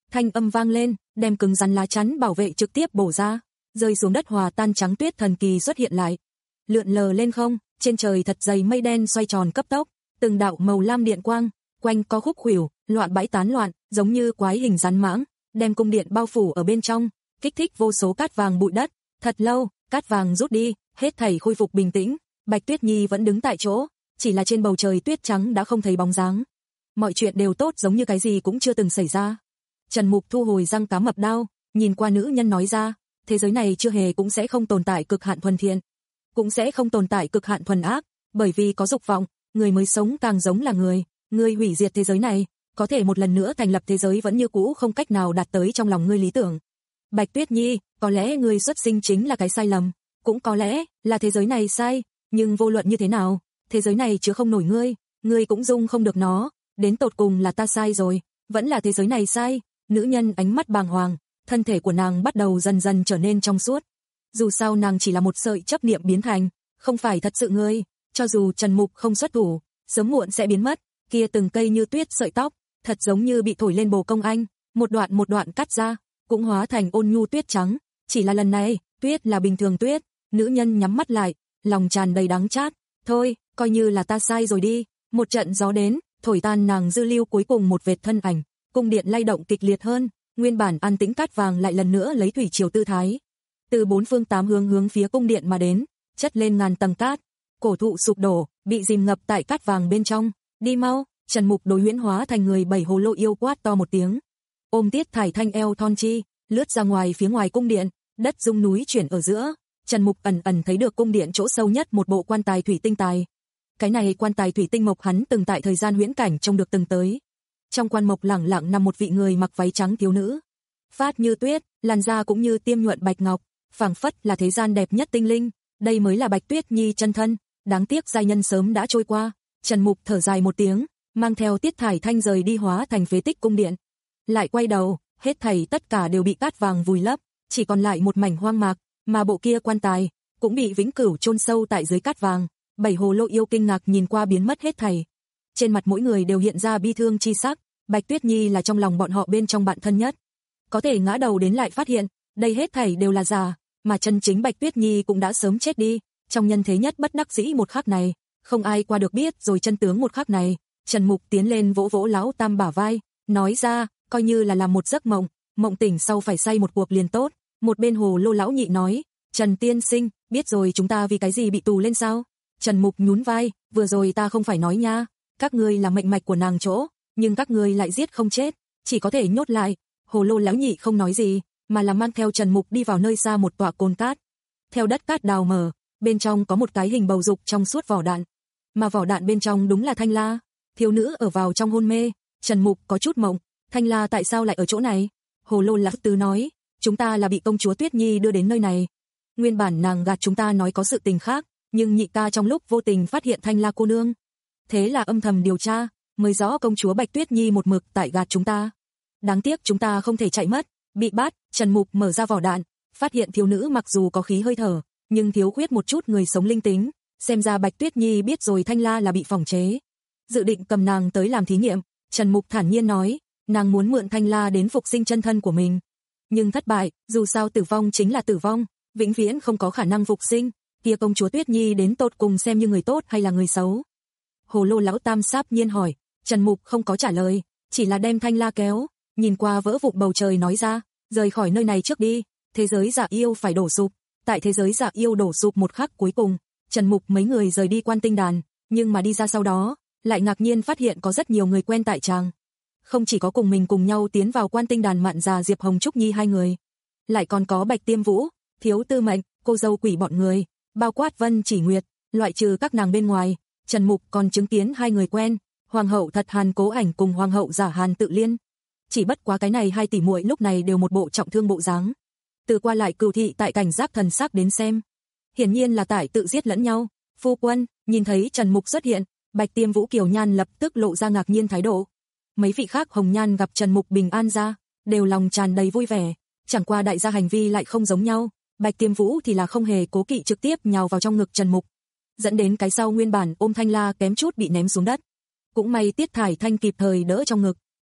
thanh âm vang lên, đem cứng rắn lá chắn bảo vệ trực tiếp bổ ra, rơi xuống đất hòa tan trắng tuyết thần kỳ xuất hiện lại. Lượn lờ lên không, trên trời thật dày mây đen xoay tròn cấp tốc, từng đạo màu lam điện quang, quanh có khúc khuỷu, loạn bãi tán loạn, giống như quái hình rắn mãng, đem cung điện bao phủ ở bên trong, kích thích vô số cát vàng bụi đất. Thật lâu, cát vàng rút đi, hết thảy khôi phục bình tĩnh, Bạch Tuyết Nhi vẫn đứng tại chỗ, chỉ là trên bầu trời tuyết trắng đã không thấy bóng dáng. Mọi chuyện đều tốt giống như cái gì cũng chưa từng xảy ra. Trần Mục thu hồi răng cá mập đao, nhìn qua nữ nhân nói ra, thế giới này chưa hề cũng sẽ không tồn tại cực hạn thuần thiện, cũng sẽ không tồn tại cực hạn thuần ác, bởi vì có dục vọng, người mới sống càng giống là người, người hủy diệt thế giới này, có thể một lần nữa thành lập thế giới vẫn như cũ không cách nào đạt tới trong lòng ngươi lý tưởng. Bạch Tuyết Nhi, có lẽ ngươi xuất sinh chính là cái sai lầm, cũng có lẽ là thế giới này sai, nhưng vô luận như thế nào, thế giới này chứa không nổi ngươi, ngươi cũng dung không được nó, đến tột cùng là ta sai rồi, vẫn là thế giới này sai. Nữ nhân ánh mắt bàng hoàng, thân thể của nàng bắt đầu dần dần trở nên trong suốt. Dù sao nàng chỉ là một sợi chấp niệm biến thành, không phải thật sự ngươi, cho dù Trần Mục không xuất thủ, sớm muộn sẽ biến mất, kia từng cây như tuyết sợi tóc, thật giống như bị thổi lên bồ công anh, một đoạn một đoạn cắt ra, cũng hóa thành ôn nhu tuyết trắng, chỉ là lần này, tuyết là bình thường tuyết. Nữ nhân nhắm mắt lại, lòng tràn đầy đắng chát, thôi, coi như là ta sai rồi đi. Một trận gió đến, thổi tan nàng dư lưu cuối cùng một vệt thân ảnh, cung điện lay động kịch liệt hơn, nguyên bản an tĩnh cát vàng lại lần nữa lấy thủy triều tư thái, từ bốn phương tám hướng hướng phía cung điện mà đến, chất lên ngàn tầng cát, cổ thụ sụp đổ, bị dìm ngập tại cát vàng bên trong. Đi mau, Trần Mục đối huyễn hóa thành người bảy hồ lô yêu quát to một tiếng, ôm Tiết Thải Thanh eo thon chi, lướt ra ngoài phía ngoài cung điện, đất rung núi chuyển ở giữa. Trần Mục ẩn ẩn thấy được cung điện chỗ sâu nhất một bộ quan tài thủy tinh tài. Cái này quan tài thủy tinh mộc hắn từng tại thời gian huyễn cảnh trông được từng tới. Trong quan mộc lẳng lặng nằm một vị người mặc váy trắng thiếu nữ, phát như tuyết, làn da cũng như tiêm nhuận bạch ngọc, phảng phất là thế gian đẹp nhất tinh linh. Đây mới là Bạch Tuyết Nhi chân thân, đáng tiếc giai nhân sớm đã trôi qua. Trần Mục thở dài một tiếng, mang theo Tiết Thải Thanh rời đi hóa thành phế tích cung điện. Lại quay đầu, hết thảy tất cả đều bị cát vàng vùi lấp, chỉ còn lại một mảnh hoang mạc, mà bộ kia quan tài cũng bị vĩnh cửu chôn sâu tại dưới cát vàng. Bảy hồ lô yêu kinh ngạc nhìn qua biến mất hết thảy, trên mặt mỗi người đều hiện ra bi thương chi sắc. Bạch Tuyết Nhi là trong lòng bọn họ bên trong bạn thân nhất, có thể ngã đầu đến lại phát hiện đây hết thảy đều là giả, mà chân chính Bạch Tuyết Nhi cũng đã sớm chết đi. Trong nhân thế nhất bất đắc dĩ một khắc này, không ai qua được biết rồi chân tướng một khắc này. Trần Mục tiến lên vỗ vỗ lão tam bả vai, nói ra, coi như là làm một giấc mộng, mộng tỉnh sau phải say một cuộc liền tốt. Một bên hồ lô lão nhị nói, Trần tiên sinh, biết rồi chúng ta vì cái gì bị tù lên sao? Trần Mục nhún vai, vừa rồi ta không phải nói nha, các ngươi là mệnh mạch của nàng chỗ, nhưng các ngươi lại giết không chết, chỉ có thể nhốt lại. Hồ lô lão nhị không nói gì, mà là mang theo Trần Mục đi vào nơi xa một tọa cồn cát. Theo đất cát đào mở, bên trong có một cái hình bầu dục trong suốt vỏ đạn, mà vỏ đạn bên trong đúng là Thanh La. Thiếu nữ ở vào trong hôn mê, Trần Mục có chút mộng, Thanh La tại sao lại ở chỗ này? Hồ lô lão tứ nói, chúng ta là bị công chúa Tuyết Nhi đưa đến nơi này. Nguyên bản nàng gạt chúng ta nói có sự tình khác, nhưng nhị ca trong lúc vô tình phát hiện Thanh La cô nương, thế là âm thầm điều tra, mới rõ công chúa Bạch Tuyết Nhi một mực tại gạt chúng ta. Đáng tiếc chúng ta không thể chạy mất, bị bắt. Trần Mục mở ra vỏ đạn, phát hiện thiếu nữ mặc dù có khí hơi thở, nhưng thiếu khuyết một chút người sống linh tính, xem ra Bạch Tuyết Nhi biết rồi Thanh La là bị phỏng chế, dự định cầm nàng tới làm thí nghiệm. Trần Mục thản nhiên nói, nàng muốn mượn Thanh La đến phục sinh chân thân của mình, nhưng thất bại, dù sao tử vong chính là tử vong, vĩnh viễn không có khả năng phục sinh. Kia công chúa Tuyết Nhi đến tột cùng xem như người tốt hay là người xấu? Hồ lô lão tam sáp nhiên hỏi. Trần Mục không có trả lời, chỉ là đem Thanh La kéo, nhìn qua vỡ vụn bầu trời nói ra, rời khỏi nơi này trước đi, thế giới giả yêu phải đổ sụp. Tại thế giới giả yêu đổ sụp một khắc cuối cùng, Trần Mục mấy người rời đi Quan Tinh Đàn, nhưng mà đi ra sau đó, lại ngạc nhiên phát hiện có rất nhiều người quen tại tràng. Không chỉ có cùng mình cùng nhau tiến vào Quan Tinh Đàn Mạn già Diệp Hồng Trúc Nhi hai người, lại còn có Bạch Tiêm Vũ, Thiếu Tư Mệnh, cô dâu quỷ bọn người, bao quát Vân Chỉ Nguyệt, loại trừ các nàng bên ngoài, Trần Mục còn chứng kiến hai người quen, Hoàng hậu Thật Hàn Cố Ảnh cùng Hoàng hậu giả Hàn Tự Liên. Chỉ bất quá cái này hai tỷ muội lúc này đều một bộ trọng thương bộ dáng. Từ qua lại cừu thị tại cảnh giác thần sắc đến xem, hiển nhiên là tại tự giết lẫn nhau. Phu quân, nhìn thấy Trần Mục xuất hiện, Bạch Tiêm Vũ kiều nhan lập tức lộ ra ngạc nhiên thái độ. Mấy vị khác hồng nhan gặp Trần Mục bình an ra, đều lòng tràn đầy vui vẻ, chẳng qua đại gia hành vi lại không giống nhau. Bạch Tiêm Vũ thì là không hề cố kỵ trực tiếp nhào vào trong ngực Trần Mục, dẫn đến cái sau nguyên bản ôm Thanh La kém chút bị ném xuống đất. Cũng may Tiết Thải Thanh kịp thời đỡ trong ngực,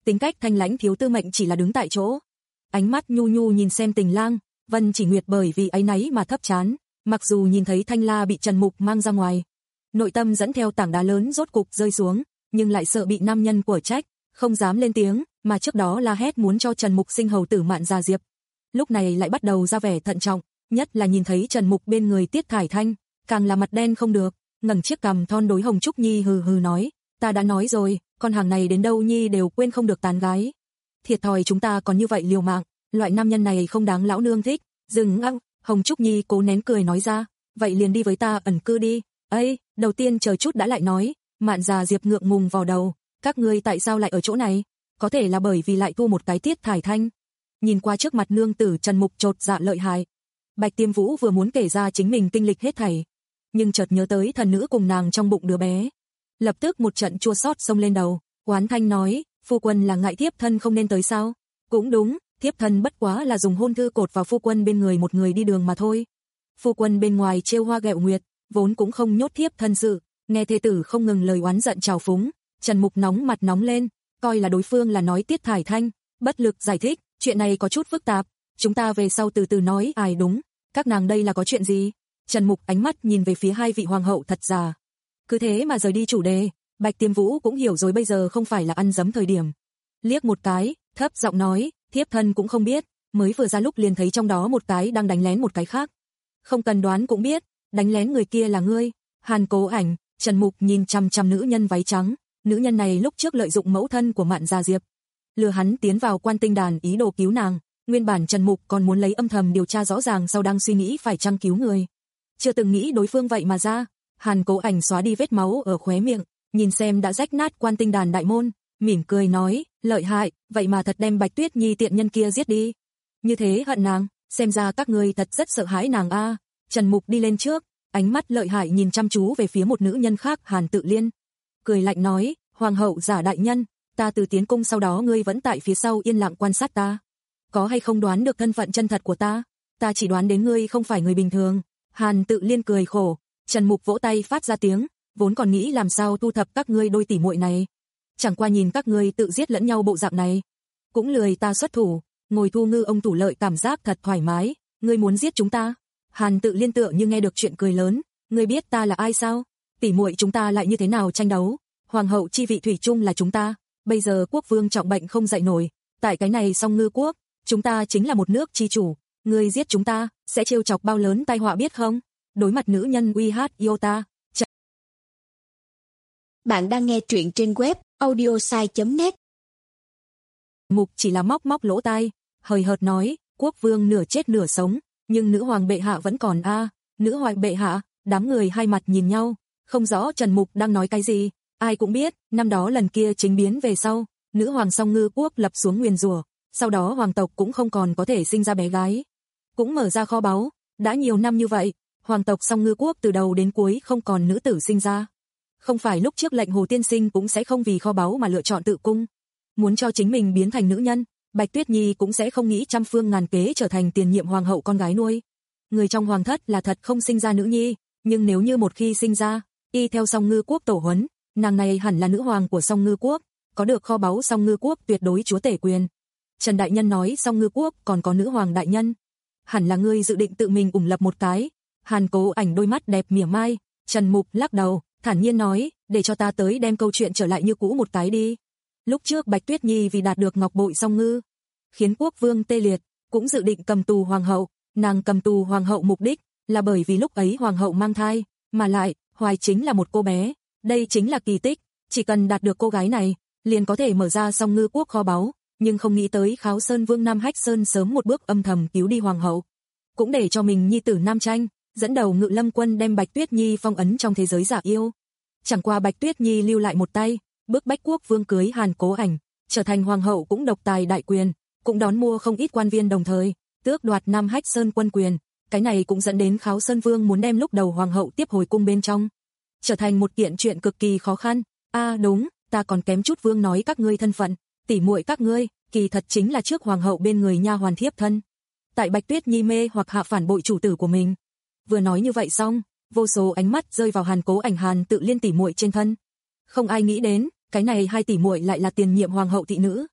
tính cách thanh lãnh thiếu tư mệnh chỉ là đứng tại chỗ. Ánh mắt nhu nhu nhìn xem Tình Lang, Vân Chỉ Nguyệt bởi vì áy náy mà thấp chán, mặc dù nhìn thấy Thanh La bị Trần Mục mang ra ngoài, nội tâm dẫn theo tảng đá lớn rốt cục rơi xuống, nhưng lại sợ bị nam nhân của trách, không dám lên tiếng, mà trước đó la hét muốn cho Trần Mục sinh hầu tử Mạn Gia Diệp. Lúc này lại bắt đầu ra vẻ thận trọng, nhất là nhìn thấy Trần Mục bên người Tiết Thải Thanh, càng là mặt đen không được, ngẩng chiếc cằm thon đối Hồng Trúc Nhi hừ hừ nói, ta đã nói rồi, con hàng này đến đâu Nhi đều quên không được tán gái. Thiệt thòi chúng ta còn như vậy liều mạng, loại nam nhân này không đáng lão nương thích. Dừng ngang, Hồng Trúc Nhi cố nén cười nói ra, vậy liền đi với ta ẩn cư đi. Ây, đầu tiên chờ chút đã lại nói, Mạn Gia Diệp ngượng ngùng vào đầu, các ngươi tại sao lại ở chỗ này? Có thể là bởi vì lại thu một cái Tiết Thải Thanh. Nhìn qua trước mặt nương tử Trần Mục chột dạ lợi hại. Bạch Tiêm Vũ vừa muốn kể ra chính mình kinh lịch hết thảy, nhưng chợt nhớ tới thần nữ cùng nàng trong bụng đứa bé, lập tức một trận chua xót xông lên đầu. Oán thanh nói, phu quân là ngại thiếp thân không nên tới sao? Cũng đúng, thiếp thân bất quá là dùng hôn thư cột vào phu quân bên người một người đi đường mà thôi. Phu quân bên ngoài trêu hoa ghẹo nguyệt, vốn cũng không nhốt thiếp thân sự. Nghe thê tử không ngừng lời oán giận trào phúng, Trần Mục nóng mặt nóng lên, coi là đối phương là nói Tiết Thải Thanh, bất lực giải thích, chuyện này có chút phức tạp, chúng ta về sau từ từ nói. Ai đúng, các nàng đây là có chuyện gì? Trần Mục ánh mắt nhìn về phía hai vị hoàng hậu thật già. Cứ thế mà rời đi chủ đề, Bạch Tiêm Vũ cũng hiểu rồi bây giờ không phải là ăn dấm thời điểm. Liếc một cái, thấp giọng nói, thiếp thân cũng không biết, mới vừa ra lúc liền thấy trong đó một cái đang đánh lén một cái khác. Không cần đoán cũng biết, đánh lén người kia là ngươi. Hàn Cố Ảnh. Trần Mục nhìn chằm chằm nữ nhân váy trắng, nữ nhân này lúc trước lợi dụng mẫu thân của Mạn Gia Diệp, lừa hắn tiến vào Quan Tinh Đàn ý đồ cứu nàng, nguyên bản Trần Mục còn muốn lấy âm thầm điều tra rõ ràng sau đang suy nghĩ phải chăng cứu người. Chưa từng nghĩ đối phương vậy mà ra. Hàn Cố Ảnh xóa đi vết máu ở khóe miệng, nhìn xem đã rách nát Quan Tinh Đàn đại môn, mỉm cười nói, lợi hại, vậy mà thật đem Bạch Tuyết Nhi tiện nhân kia giết đi. Như thế hận nàng, xem ra các ngươi thật rất sợ hãi nàng a. À. Trần Mục đi lên trước, ánh mắt lợi hại nhìn chăm chú về phía một nữ nhân khác, Hàn Tự Liên. Cười lạnh nói, hoàng hậu giả đại nhân, ta từ tiến cung sau đó ngươi vẫn tại phía sau yên lặng quan sát ta. Có hay không đoán được thân phận chân thật của ta? Ta chỉ đoán đến ngươi không phải người bình thường. Hàn Tự Liên cười khổ, Trần Mục vỗ tay phát ra tiếng, vốn còn nghĩ làm sao thu thập các ngươi đôi tỷ muội này. Chẳng qua nhìn các ngươi tự giết lẫn nhau bộ dạng này, cũng lười ta xuất thủ, ngồi thu ngư ông thủ lợi cảm giác thật thoải mái, ngươi muốn giết chúng ta? Hàn Tự Liên tựa như nghe được chuyện cười lớn, ngươi biết ta là ai sao? Tỷ muội chúng ta lại như thế nào tranh đấu? Hoàng hậu chi vị thủy chung là chúng ta, bây giờ quốc vương trọng bệnh không dậy nổi, tại cái này Song Ngư quốc, chúng ta chính là một nước chi chủ, ngươi giết chúng ta, sẽ trêu chọc bao lớn tai họa biết không? Đối mặt nữ nhân uy hát yêu ta. Ch Bạn đang nghe truyện trên web audiosai chấm net. Mục chỉ là móc móc lỗ tai, hời hợt nói, quốc vương nửa chết nửa sống, nhưng nữ hoàng bệ hạ vẫn còn a. À. Nữ hoàng bệ hạ, đám người hai mặt nhìn nhau, không rõ Trần Mục đang nói cái gì. Ai cũng biết, năm đó lần kia chính biến về sau, nữ hoàng Song Ngư quốc lập xuống nguyền rủa, sau đó hoàng tộc cũng không còn có thể sinh ra bé gái, cũng mở ra kho báu, đã nhiều năm như vậy, hoàng tộc Song Ngư quốc từ đầu đến cuối không còn nữ tử sinh ra. Không phải lúc trước lệnh Hồ tiên sinh cũng sẽ không vì kho báu mà lựa chọn tự cung, muốn cho chính mình biến thành nữ nhân, Bạch Tuyết Nhi cũng sẽ không nghĩ trăm phương ngàn kế trở thành tiền nhiệm hoàng hậu con gái nuôi. Người trong hoàng thất là thật không sinh ra nữ nhi, nhưng nếu như một khi sinh ra, y theo Song Ngư quốc tổ huấn, nàng này hẳn là nữ hoàng của Song Ngư quốc, có được kho báu Song Ngư quốc tuyệt đối chúa tể quyền. Trần đại nhân nói Song Ngư quốc còn có nữ hoàng đại nhân, hẳn là ngươi dự định tự mình ủng lập một cái. Hàn Cố Ảnh đôi mắt đẹp mỉa mai. Trần Mục lắc đầu, thản nhiên nói, để cho ta tới đem câu chuyện trở lại như cũ một cái đi. Lúc trước Bạch Tuyết Nhi vì đạt được ngọc bội Song Ngư, khiến quốc vương tê liệt, cũng dự định cầm tù hoàng hậu. Nàng cầm tù hoàng hậu mục đích là bởi vì lúc ấy hoàng hậu mang thai, mà lại hoài chính là một cô bé. Đây chính là kỳ tích, chỉ cần đạt được cô gái này, liền có thể mở ra Song Ngư quốc kho báu. Nhưng không nghĩ tới Kháo Sơn Vương Nam Hách Sơn sớm một bước âm thầm cứu đi hoàng hậu, cũng để cho mình nhi tử Nam Tranh dẫn đầu Ngự Lâm quân đem Bạch Tuyết Nhi phong ấn trong thế giới giả yêu. Chẳng qua Bạch Tuyết Nhi lưu lại một tay, bức bách quốc vương cưới Hàn Cố Ảnh, trở thành hoàng hậu cũng độc tài đại quyền, cũng đón mua không ít quan viên đồng thời, tước đoạt Nam Hách Sơn quân quyền. Cái này cũng dẫn đến Kháo Sơn Vương muốn đem lúc đầu hoàng hậu tiếp hồi cung bên trong, trở thành một kiện chuyện cực kỳ khó khăn. A à, đúng, ta còn kém chút vương nói các ngươi thân phận, tỷ muội các ngươi, kỳ thật chính là trước hoàng hậu bên người nha hoàn thiếp thân. Tại Bạch Tuyết Nhi mê hoặc hạ phản bội chủ tử của mình. Vừa nói như vậy xong, vô số ánh mắt rơi vào Hàn Cố Ảnh Hàn Tự Liên tỷ muội trên thân. Không ai nghĩ đến, cái này hai tỷ muội lại là tiền nhiệm hoàng hậu thị nữ,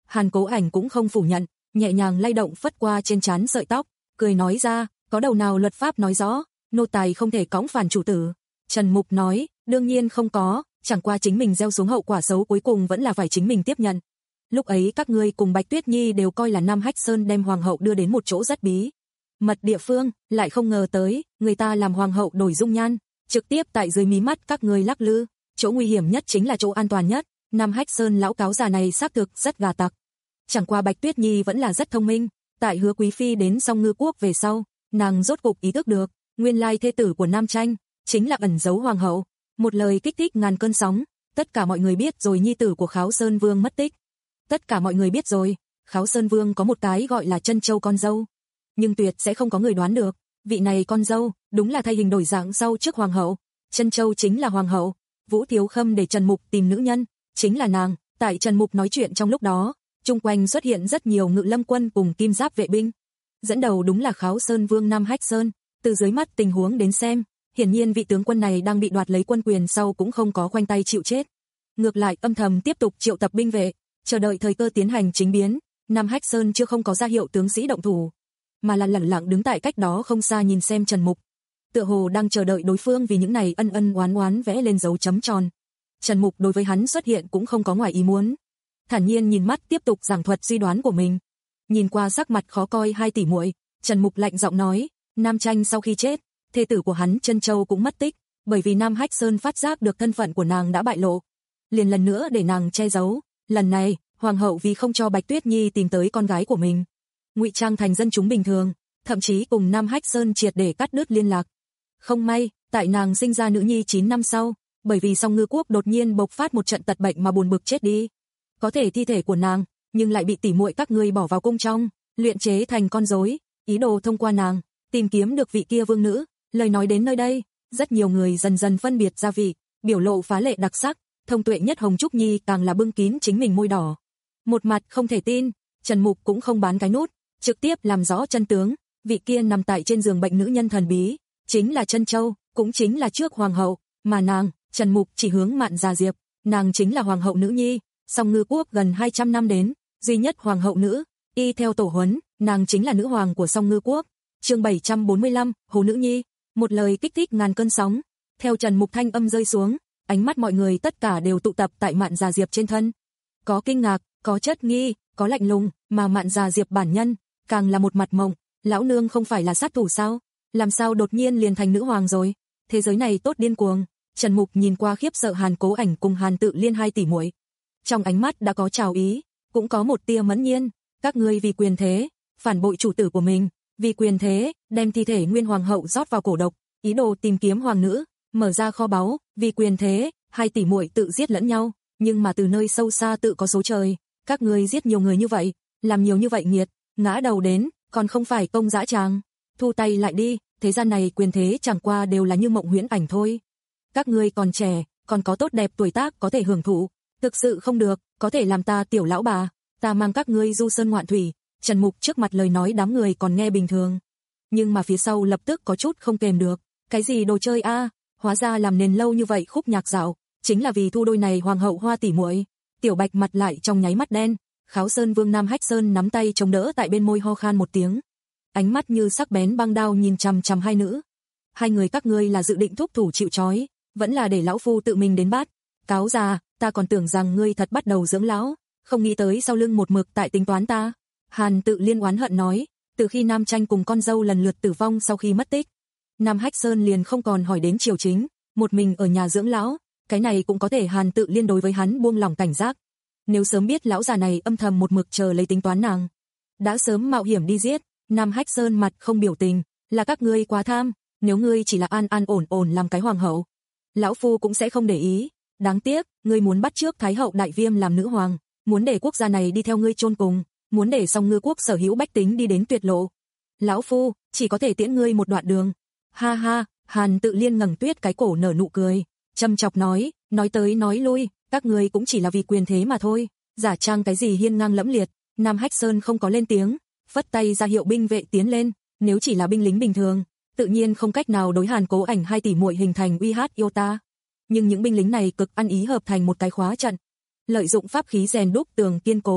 Hàn Cố Ảnh cũng không phủ nhận, nhẹ nhàng lay động phất qua trên trán sợi tóc, cười nói ra, có đầu nào luật pháp nói rõ, nô tài không thể cõng phản chủ tử. Trần Mục nói, đương nhiên không có, chẳng qua chính mình gieo xuống hậu quả xấu cuối cùng vẫn là phải chính mình tiếp nhận. Lúc ấy các ngươi cùng Bạch Tuyết Nhi đều coi là Nam Hách Sơn đem hoàng hậu đưa đến một chỗ rất bí mật địa phương, lại không ngờ tới, người ta làm hoàng hậu đổi dung nhan, trực tiếp tại dưới mí mắt các ngươi lắc lư, chỗ nguy hiểm nhất chính là chỗ an toàn nhất, Nam Hách Sơn lão cáo già này xác thực rất gà tặc. Chẳng qua Bạch Tuyết Nhi vẫn là rất thông minh, tại Hứa Quý phi đến Song Ngư quốc về sau, nàng rốt cục ý thức được, nguyên lai thê tử của Nam Tranh chính là ẩn giấu hoàng hậu, một lời kích thích ngàn cơn sóng, tất cả mọi người biết rồi nhi tử của Kháo Sơn Vương mất tích. Tất cả mọi người biết rồi, Kháo Sơn Vương có một cái gọi là Chân Châu con dâu, nhưng tuyệt sẽ không có người đoán được, vị này con dâu đúng là thay hình đổi dạng sau trước hoàng hậu, Chân Châu chính là hoàng hậu. Vũ Thiếu Khâm để Trần Mục tìm nữ nhân, chính là nàng. Tại Trần Mục nói chuyện trong lúc đó, chung quanh xuất hiện rất nhiều ngự lâm quân cùng kim giáp vệ binh. Dẫn đầu đúng là Kháo Sơn Vương Nam Hách Sơn, từ dưới mắt tình huống đến xem, hiển nhiên vị tướng quân này đang bị đoạt lấy quân quyền sau cũng không có khoanh tay chịu chết. Ngược lại âm thầm tiếp tục triệu tập binh vệ, chờ đợi thời cơ tiến hành chính biến. Nam Hách Sơn chưa không có ra hiệu tướng sĩ động thủ, mà là lẳng lặng đứng tại cách đó không xa nhìn xem Trần Mục, tựa hồ đang chờ đợi đối phương vì những này ân ân oán oán vẽ lên dấu chấm tròn. Trần Mục đối với hắn xuất hiện cũng không có ngoài ý muốn, thản nhiên nhìn mắt tiếp tục giảng thuật suy đoán của mình. Nhìn qua sắc mặt khó coi hai tỷ muội, Trần Mục lạnh giọng nói, Nam Tranh sau khi chết, thê tử của hắn Chân Châu cũng mất tích, bởi vì Nam Hách Sơn phát giác được thân phận của nàng đã bại lộ, liền lần nữa để nàng che giấu. Lần này, hoàng hậu vì không cho Bạch Tuyết Nhi tìm tới con gái của mình, ngụy trang thành dân chúng bình thường, thậm chí cùng Nam Hách Sơn triệt để cắt đứt liên lạc. Không may, tại nàng sinh ra nữ nhi chín năm sau, bởi vì Song Ngư quốc đột nhiên bộc phát một trận tật bệnh mà buồn bực chết đi. Có thể thi thể của nàng, nhưng lại bị tỉ muội các ngươi bỏ vào cung trong, luyện chế thành con rối, ý đồ thông qua nàng tìm kiếm được vị kia vương nữ. Lời nói đến nơi đây, rất nhiều người dần dần phân biệt ra vị, biểu lộ phá lệ đặc sắc, thông tuệ nhất Hồng Trúc Nhi càng là bưng kín chính mình môi đỏ. Một mặt không thể tin, Trần Mục cũng không bán cái nút, trực tiếp làm rõ chân tướng, vị kia nằm tại trên giường bệnh nữ nhân thần bí, chính là Chân Châu, cũng chính là trước hoàng hậu, mà nàng, Trần Mục chỉ hướng Mạn Già Diệp, nàng chính là hoàng hậu nữ nhi, Song Ngư quốc gần hai trăm năm đến, duy nhất hoàng hậu nữ, y theo tổ huấn, nàng chính là nữ hoàng của Song Ngư quốc. Chương bảy trăm bốn mươi lăm, Hồ Nữ Nhi, một lời kích thích ngàn cơn sóng. Theo Trần Mục thanh âm rơi xuống, ánh mắt mọi người tất cả đều tụ tập tại Mạn Già Diệp trên thân. Có kinh ngạc, có chất nghi, có lạnh lùng, mà Mạn Già Diệp bản nhân càng là một mặt mộng, lão nương không phải là sát thủ sao? Làm sao đột nhiên liền thành nữ hoàng rồi? Thế giới này tốt điên cuồng. Trần Mục nhìn qua khiếp sợ Hàn Cố Ảnh cùng Hàn Tự Liên hai tỷ muội, trong ánh mắt đã có trào ý, cũng có một tia mẫn nhiên. Các ngươi vì quyền thế, phản bội chủ tử của mình, vì quyền thế, đem thi thể nguyên hoàng hậu rót vào cổ độc, ý đồ tìm kiếm hoàng nữ, mở ra kho báu, vì quyền thế, hai tỷ muội tự giết lẫn nhau, nhưng mà từ nơi sâu xa tự có số trời, các ngươi giết nhiều người như vậy, làm nhiều như vậy nghiệt, ngã đầu đến, còn không phải công dã tràng. Thu tay lại đi, thế gian này quyền thế chẳng qua đều là như mộng huyễn ảnh thôi. Các ngươi còn trẻ, còn có tốt đẹp tuổi tác có thể hưởng thụ, thực sự không được, có thể làm ta tiểu lão bà, ta mang các ngươi du sơn ngoạn thủy. Trần Mục trước mặt lời nói đám người còn nghe bình thường, nhưng mà phía sau lập tức có chút không kềm được, cái gì đồ chơi a, à? Hóa ra làm nền lâu như vậy khúc nhạc dạo, chính là vì thu đôi này hoàng hậu hoa tỷ muội. Tiểu Bạch mặt lại trong nháy mắt đen, Kháo Sơn Vương Nam Hách Sơn nắm tay chống đỡ tại bên môi ho khan một tiếng, ánh mắt như sắc bén băng đao nhìn chằm chằm hai nữ. Hai người các ngươi là dự định thúc thủ chịu trói, vẫn là để lão phu tự mình đến bắt? Cáo già, ta còn tưởng rằng ngươi thật bắt đầu dưỡng lão, không nghĩ tới sau lưng một mực tại tính toán ta. Hàn Tự Liên oán hận nói, từ khi Nam Tranh cùng con dâu lần lượt tử vong sau khi mất tích, Nam Hách Sơn liền không còn hỏi đến triều chính, một mình ở nhà dưỡng lão, cái này cũng có thể Hàn Tự Liên đối với hắn buông lòng cảnh giác. Nếu sớm biết lão già này âm thầm một mực chờ lấy tính toán nàng, đã sớm mạo hiểm đi giết. Nam Hách Sơn mặt không biểu tình, là các ngươi quá tham, nếu ngươi chỉ là an an ổn ổn làm cái hoàng hậu, lão phu cũng sẽ không để ý. Đáng tiếc, ngươi muốn bắt trước Thái hậu Đại Viêm làm nữ hoàng, muốn để quốc gia này đi theo ngươi chôn cùng, muốn để Song Ngư quốc sở hữu bách tính đi đến tuyệt lộ. Lão phu chỉ có thể tiễn ngươi một đoạn đường. Ha ha, Hàn Tự Liên ngẩng tuyết cái cổ nở nụ cười, châm chọc nói, nói tới nói lui, các ngươi cũng chỉ là vì quyền thế mà thôi, giả trang cái gì hiên ngang lẫm liệt. Nam Hách Sơn không có lên tiếng, phất tay ra hiệu binh vệ tiến lên, nếu chỉ là binh lính bình thường, tự nhiên không cách nào đối Hàn Cố Ảnh hai tỷ muội hình thành uy hát yêu ta. Nhưng những binh lính này cực ăn ý hợp thành một cái khóa trận, lợi dụng pháp khí rèn đúc tường kiên cố,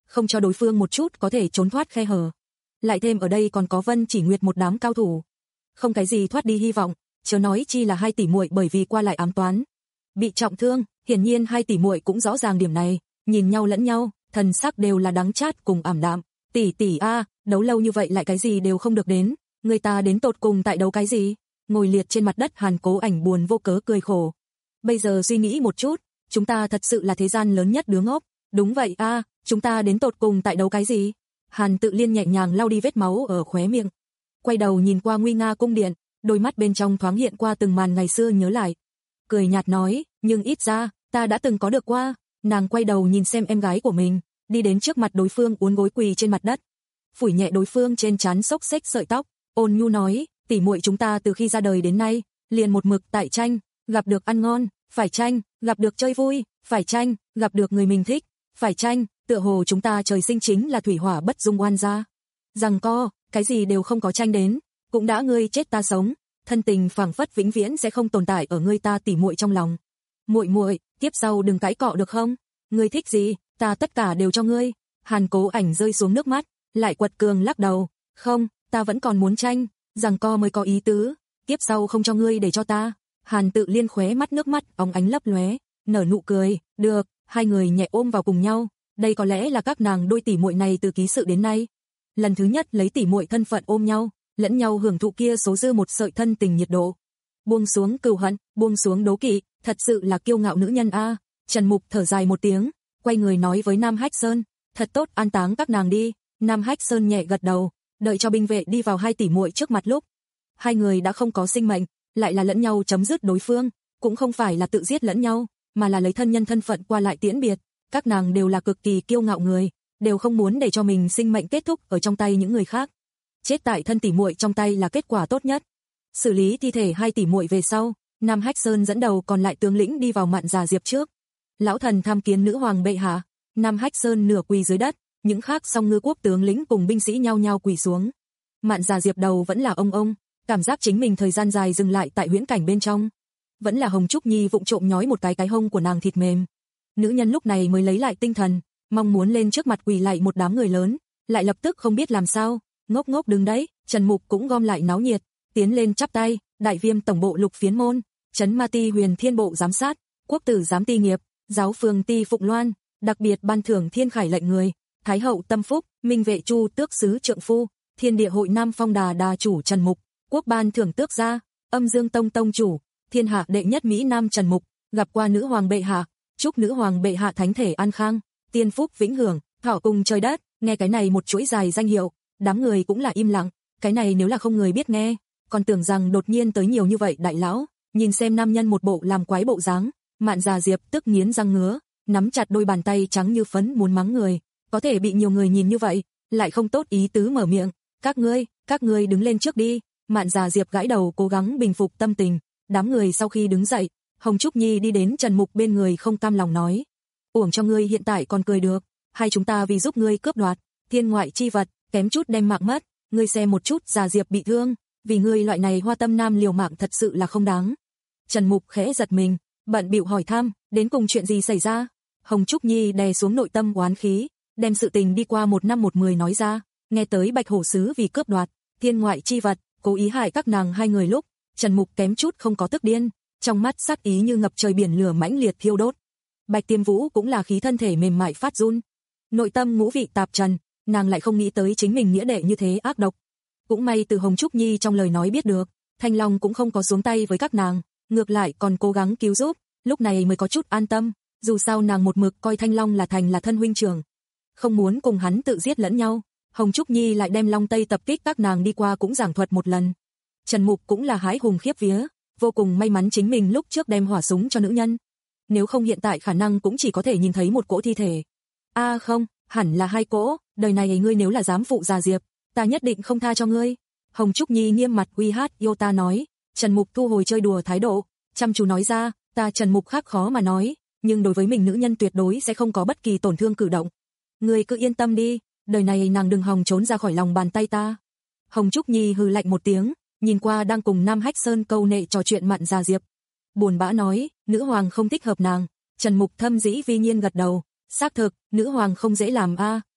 không cho đối phương một chút có thể trốn thoát khe hở. Lại thêm ở đây còn có Vân Chỉ Nguyệt một đám cao thủ. Không cái gì thoát đi hy vọng, chớ nói chi là hai tỷ muội bởi vì qua lại ám toán. Bị trọng thương, hiển nhiên hai tỷ muội cũng rõ ràng điểm này, nhìn nhau lẫn nhau, thần sắc đều là đắng chát cùng ảm đạm. Tỷ tỷ a, đấu lâu như vậy lại cái gì đều không được đến, người ta đến tột cùng tại đấu cái gì? Ngồi liệt trên mặt đất Hàn Cố Ảnh buồn vô cớ cười khổ. Bây giờ suy nghĩ một chút, chúng ta thật sự là thế gian lớn nhất đứa ngốc. Đúng vậy a, chúng ta đến tột cùng tại đấu cái gì? Hàn Tự Liên nhẹ nhàng lau đi vết máu ở khóe miệng, quay đầu nhìn qua nguy nga cung điện, đôi mắt bên trong thoáng hiện qua từng màn ngày xưa nhớ lại. Cười nhạt nói, nhưng ít ra, ta đã từng có được qua. Nàng quay đầu nhìn xem em gái của mình, đi đến trước mặt đối phương uốn gối quỳ trên mặt đất, phủi nhẹ đối phương trên trán xốc xếch sợi tóc, ôn nhu nói, tỷ muội chúng ta từ khi ra đời đến nay, liền một mực tại tranh, gặp được ăn ngon, phải tranh, gặp được chơi vui, phải tranh, gặp được người mình thích, phải tranh, tựa hồ chúng ta trời sinh chính là thủy hỏa bất dung oan gia. Rằng co, cái gì đều không có tranh đến, cũng đã ngươi chết ta sống, thân tình phảng phất vĩnh viễn sẽ không tồn tại ở ngươi ta tỷ muội trong lòng. Muội muội, tiếp sau đừng cãi cọ được không? Ngươi thích gì, ta tất cả đều cho ngươi. Hàn Cố Ảnh rơi xuống nước mắt, lại quật cường lắc đầu, không, ta vẫn còn muốn tranh, rằng co mới có ý tứ, tiếp sau không cho ngươi để cho ta. Hàn Tự Liên khóe mắt nước mắt óng ánh lấp lóe, nở nụ cười, được, hai người nhẹ ôm vào cùng nhau, đây có lẽ là các nàng đôi tỷ muội này từ ký sự đến nay lần thứ nhất lấy tỷ muội thân phận ôm nhau, lẫn nhau hưởng thụ kia số dư một sợi thân tình nhiệt độ. Buông xuống cừu hận, buông xuống đố kỵ, thật sự là kiêu ngạo nữ nhân a. Trần Mục thở dài một tiếng, quay người nói với Nam Hách Sơn, thật tốt an táng các nàng đi. Nam Hách Sơn nhẹ gật đầu, đợi cho binh vệ đi vào hai tỷ muội trước mặt lúc, hai người đã không có sinh mệnh, lại là lẫn nhau chấm dứt đối phương, cũng không phải là tự giết lẫn nhau, mà là lấy thân nhân thân phận qua lại tiễn biệt. Các nàng đều là cực kỳ kiêu ngạo người, đều không muốn để cho mình sinh mệnh kết thúc ở trong tay những người khác. Chết tại thân tỷ muội trong tay là kết quả tốt nhất. Xử lý thi thể hai tỷ muội về sau, Nam Hách Sơn dẫn đầu còn lại tướng lĩnh đi vào Mạn Già Diệp trước. Lão thần tham kiến nữ hoàng bệ hạ. Nam Hách Sơn nửa quỳ dưới đất, những khác Song Ngư quốc tướng lĩnh cùng binh sĩ nhao nhao quỳ xuống. Mạn Già Diệp đầu vẫn là ông ông, cảm giác chính mình thời gian dài dừng lại tại huyễn cảnh bên trong. Vẫn là Hồng Trúc Nhi vụng trộm nhói một cái cái hông của nàng thịt mềm. Nữ nhân lúc này mới lấy lại tinh thần, mong muốn lên trước mặt quỳ lại một đám người lớn, lại lập tức không biết làm sao, ngốc ngốc đứng đấy. Trần Mục cũng gom lại náo nhiệt, tiến lên chắp tay, Đại Viêm tổng bộ Lục Phiến môn, Trấn Ma Ti Huyền Thiên bộ giám sát, Quốc tử giám ti nghiệp, Giáo phường ti Phụng Loan, đặc biệt ban thưởng Thiên Khải lệnh người, Thái hậu Tâm Phúc, Minh vệ Chu tước sứ trượng phu, Thiên địa hội Nam Phong đà đà chủ Trần Mục, Quốc ban thưởng tước gia, Âm Dương tông tông chủ, Thiên hạ đệ nhất Mỹ Nam Trần Mục, gặp qua nữ hoàng bệ hạ, chúc nữ hoàng bệ hạ thánh thể an khang, tiên phúc vĩnh hưởng, thọ cùng trời đất. Nghe cái này một chuỗi dài danh hiệu, đám người cũng là im lặng, cái này nếu là không người biết nghe, còn tưởng rằng đột nhiên tới nhiều như vậy đại lão. Nhìn xem nam nhân một bộ làm quái bộ dáng, Mạn Già Diệp tức nghiến răng ngứa, nắm chặt đôi bàn tay trắng như phấn muốn mắng người, có thể bị nhiều người nhìn như vậy, lại không tốt ý tứ mở miệng, các ngươi, các ngươi đứng lên trước đi. Mạn Già Diệp gãi đầu cố gắng bình phục tâm tình. Đám người sau khi đứng dậy, Hồng Trúc Nhi đi đến Trần Mục bên người không cam lòng nói, uổng cho ngươi hiện tại còn cười được, hai chúng ta vì giúp ngươi cướp đoạt thiên ngoại chi vật, kém chút đem mạng mất, ngươi xem một chút Già Diệp bị thương, vì ngươi loại này hoa tâm nam liều mạng thật sự là không đáng. Trần Mục khẽ giật mình, bận bịu hỏi thăm, đến cùng chuyện gì xảy ra? Hồng Trúc Nhi đè xuống nội tâm oán khí, đem sự tình đi qua một năm một mười nói ra, nghe tới Bạch Hổ sứ vì cướp đoạt thiên ngoại chi vật, cố ý hại các nàng hai người lúc, Trần Mục kém chút không có tức điên, trong mắt sát ý như ngập trời biển lửa mãnh liệt thiêu đốt. Bạch Tiêm Vũ cũng là khí thân thể mềm mại phát run, nội tâm ngũ vị tạp trần, nàng lại không nghĩ tới chính mình nghĩa đệ như thế ác độc. Cũng may từ Hồng Trúc Nhi trong lời nói biết được, Thanh Long cũng không có xuống tay với các nàng, ngược lại còn cố gắng cứu giúp, lúc này mới có chút an tâm, dù sao nàng một mực coi Thanh Long là thành là thân huynh trưởng, không muốn cùng hắn tự giết lẫn nhau. Hồng Trúc Nhi lại đem Long Tây tập kích các nàng đi qua cũng giảng thuật một lần. Trần Mục cũng là hái hùng khiếp vía, vô cùng may mắn chính mình lúc trước đem hỏa súng cho nữ nhân, nếu không hiện tại khả năng cũng chỉ có thể nhìn thấy một cỗ thi thể. A à không, hẳn là hai cỗ, đời này ngươi nếu là dám phụ Già Diệp, ta nhất định không tha cho ngươi. Hồng Trúc Nhi nghiêm mặt uy hát yêu ta nói. Trần Mục thu hồi chơi đùa thái độ, chăm chú nói ra, ta Trần Mục khác khó mà nói, nhưng đối với mình nữ nhân tuyệt đối sẽ không có bất kỳ tổn thương cử động. Ngươi cứ yên tâm đi, đời này nàng đừng hòng trốn ra khỏi lòng bàn tay ta. Hồng Trúc Nhi hừ lạnh một tiếng, nhìn qua đang cùng Nam Hách Sơn câu nệ trò chuyện Mạn Già Diệp, buồn bã nói, nữ hoàng không thích hợp nàng. Trần Mục thâm dĩ vi nhiên gật đầu, xác thực, nữ hoàng không dễ làm a.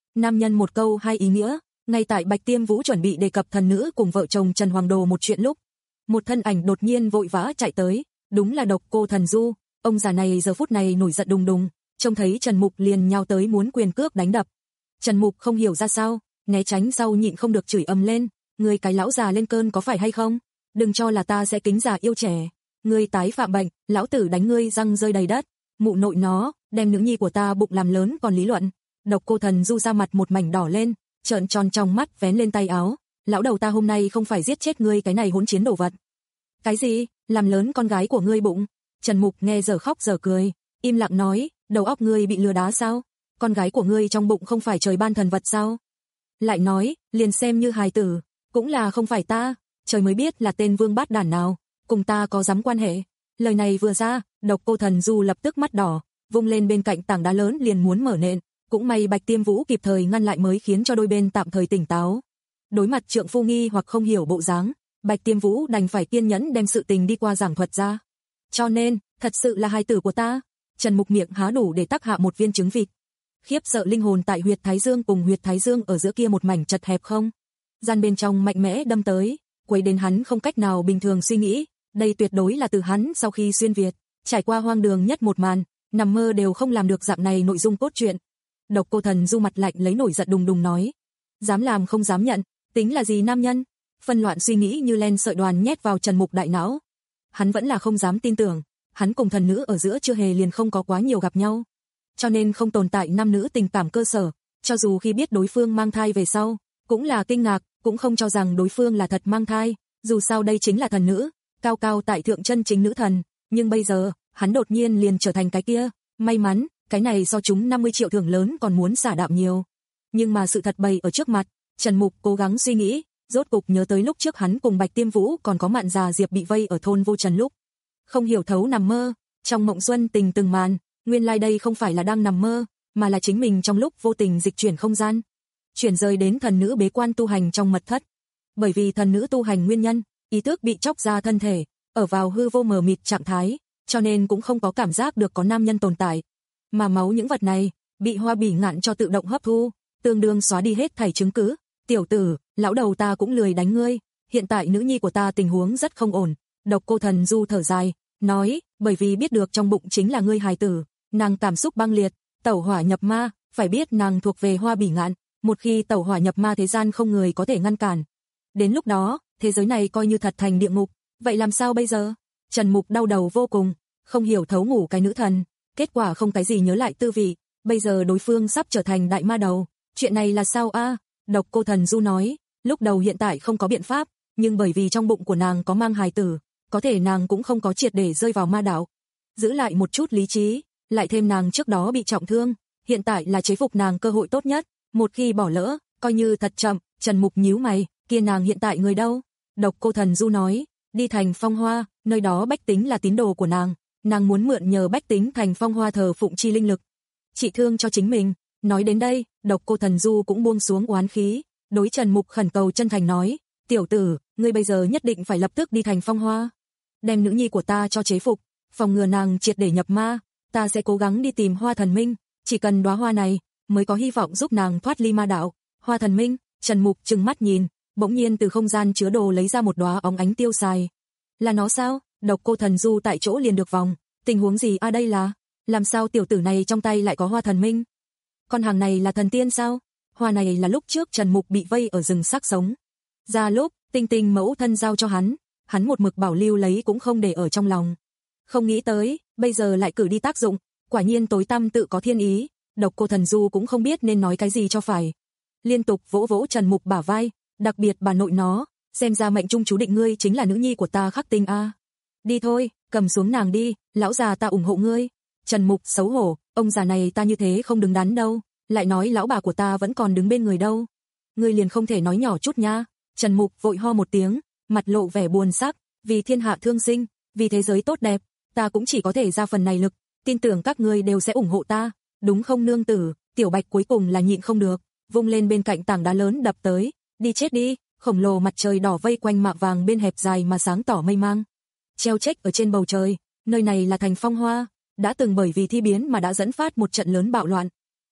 Nam nhân một câu hai ý nghĩa, ngay tại Bạch Tiêm Vũ chuẩn bị đề cập thần nữ cùng vợ chồng Trần Hoàng Đồ một chuyện lúc, một thân ảnh đột nhiên vội vã chạy tới, đúng là Độc Cô Thần Du. Ông già này giờ phút này nổi giận đùng đùng, trông thấy Trần Mục liền nhào tới muốn quyền cước đánh đập. Trần Mục không hiểu ra sao, né tránh sau nhịn không được chửi ầm lên, ngươi cái lão già lên cơn có phải hay không? Đừng cho là ta sẽ kính già yêu trẻ. Ngươi tái phạm bệnh, lão tử đánh ngươi răng rơi đầy đất. Mụ nội nó, đem nữ nhi của ta bụng làm lớn còn lý luận. Độc Cô Thần Du ra mặt một mảnh đỏ lên, trợn tròn trong mắt vén lên tay áo, lão đầu ta hôm nay không phải giết chết ngươi cái này hỗn chiến đồ vật. Cái gì? Làm lớn con gái của ngươi bụng? Trần Mục nghe giờ khóc giờ cười, im lặng nói, đầu óc ngươi bị lừa đá sao? Con gái của ngươi trong bụng không phải trời ban thần vật sao? Lại nói, liền xem như hài tử, cũng là không phải ta, trời mới biết là tên vương bát đản nào, cùng ta có dám quan hệ. Lời này vừa ra, Độc Cô Thần Du lập tức mắt đỏ, vung lên bên cạnh tảng đá lớn liền muốn mở nện, cũng may Bạch Tiêm Vũ kịp thời ngăn lại mới khiến cho đôi bên tạm thời tỉnh táo. Đối mặt trượng phu nghi hoặc không hiểu bộ dáng, Bạch Tiêm Vũ đành phải kiên nhẫn đem sự tình đi qua giảng thuật ra. Cho nên, thật sự là hài tử của ta. Trần Mục miệng há đủ để tác hạ một viên trứng vịt. Khiếp sợ linh hồn tại huyệt thái dương cùng huyệt thái dương ở giữa kia một mảnh chật hẹp không gian bên trong mạnh mẽ đâm tới, quấy đến hắn không cách nào bình thường suy nghĩ, đây tuyệt đối là từ hắn sau khi xuyên việt, trải qua hoang đường nhất một màn, nằm mơ đều không làm được dạng này nội dung cốt truyện. Độc Cô Thần Du mặt lạnh lấy nổi giận đùng đùng nói, dám làm không dám nhận, tính là gì nam nhân? Phân loạn suy nghĩ như len sợi đoàn nhét vào Trần Mục đại não. Hắn vẫn là không dám tin tưởng, hắn cùng thần nữ ở giữa chưa hề liền không có quá nhiều gặp nhau, cho nên không tồn tại nam nữ tình cảm cơ sở, cho dù khi biết đối phương mang thai về sau, cũng là kinh ngạc, cũng không cho rằng đối phương là thật mang thai, dù sao đây chính là thần nữ, cao cao tại thượng chân chính nữ thần, nhưng bây giờ, hắn đột nhiên liền trở thành cái kia, may mắn, cái này so chúng năm mươi triệu thưởng lớn còn muốn xả đạm nhiều. Nhưng mà sự thật bày ở trước mặt, Trần Mục cố gắng suy nghĩ, rốt cục nhớ tới lúc trước hắn cùng Bạch Tiêm Vũ còn có Mạn già Diệp bị vây ở thôn Vô Trần lúc. Không hiểu thấu nằm mơ, trong mộng xuân tình từng màn, nguyên lai đây không phải là đang nằm mơ, mà là chính mình trong lúc vô tình dịch chuyển không gian. Chuyển rời đến thần nữ bế quan tu hành trong mật thất. Bởi vì thần nữ tu hành nguyên nhân, ý thức bị chóc ra thân thể, ở vào hư vô mờ mịt trạng thái, cho nên cũng không có cảm giác được có nam nhân tồn tại. Mà máu những vật này, bị Hoa Bỉ Ngạn cho tự động hấp thu, tương đương xóa đi hết thảy chứng cứ. Tiểu tử, lão đầu ta cũng lười đánh ngươi, hiện tại nữ nhi của ta tình huống rất không ổn. Độc Cô Thần Du thở dài, nói, bởi vì biết được trong bụng chính là ngươi hài tử, nàng cảm xúc băng liệt, tẩu hỏa nhập ma, phải biết nàng thuộc về Hoa Bỉ Ngạn, một khi tẩu hỏa nhập ma thế gian không người có thể ngăn cản. Đến lúc đó, thế giới này coi như thật thành địa ngục, vậy làm sao bây giờ? Trần Mục đau đầu vô cùng, không hiểu thấu ngủ cái nữ thần, kết quả không cái gì nhớ lại tư vị, bây giờ đối phương sắp trở thành đại ma đầu, chuyện này là sao a? À? Độc Cô Thần Du nói, lúc đầu hiện tại không có biện pháp, nhưng bởi vì trong bụng của nàng có mang hài tử, có thể nàng cũng không có triệt để rơi vào ma đạo. Giữ lại một chút lý trí, lại thêm nàng trước đó bị trọng thương, hiện tại là chế phục nàng cơ hội tốt nhất, một khi bỏ lỡ, coi như thật chậm. Trần Mục nhíu mày, kia nàng hiện tại người đâu? Độc Cô Thần Du nói, đi thành Phong Hoa, nơi đó bách tính là tín đồ của nàng, nàng muốn mượn nhờ bách tính thành Phong Hoa thờ phụng chi linh lực, trị thương cho chính mình. Nói đến đây, Độc Cô Thần Du cũng buông xuống oán khí, đối Trần Mục khẩn cầu chân thành nói, tiểu tử, ngươi bây giờ nhất định phải lập tức đi thành Phong Hoa, đem nữ nhi của ta cho chế phục, phòng ngừa nàng triệt để nhập ma, ta sẽ cố gắng đi tìm Hoa Thần Minh, chỉ cần đóa hoa này mới có hy vọng giúp nàng thoát ly ma đạo. Hoa Thần Minh? Trần Mục trừng mắt nhìn, bỗng nhiên từ không gian chứa đồ lấy ra một đóa óng ánh tiêu xài. Là nó sao? Độc Cô Thần Du tại chỗ liền được vòng, tình huống gì a à đây là? Làm sao tiểu tử này trong tay lại có Hoa Thần Minh? Con hàng này là thần tiên sao? Hoa này là lúc trước Trần Mục bị vây ở rừng xác sống, ra lúc Tinh Tinh mẫu thân giao cho hắn, hắn một mực bảo lưu lấy cũng không để ở trong lòng. Không nghĩ tới, bây giờ lại cử đi tác dụng, quả nhiên tối tăm tự có thiên ý. Độc Cô Thần Du cũng không biết nên nói cái gì cho phải, liên tục vỗ vỗ Trần Mục bả vai, đặc biệt bà nội nó, xem ra mệnh trung chú định ngươi chính là nữ nhi của ta Khắc Tinh a. À. Đi thôi, cầm xuống nàng đi, lão già ta ủng hộ ngươi. Trần Mục xấu hổ, ông già này ta như thế không đứng đắn đâu, lại nói lão bà của ta vẫn còn đứng bên người đâu. Ngươi liền không thể nói nhỏ chút nha. Trần Mục vội ho một tiếng, mặt lộ vẻ buồn sắc, vì thiên hạ thương sinh, vì thế giới tốt đẹp, ta cũng chỉ có thể ra phần này lực, tin tưởng các ngươi đều sẽ ủng hộ ta, đúng không nương tử? Tiểu Bạch cuối cùng là nhịn không được, vung lên bên cạnh tảng đá lớn đập tới, đi chết đi. Khổng lồ mặt trời đỏ vây quanh mạ vàng bên hẹp dài mà sáng tỏ mây mang, treo trách ở trên bầu trời. Nơi này là thành Phong Hoa, đã từng bởi vì thi biến mà đã dẫn phát một trận lớn bạo loạn.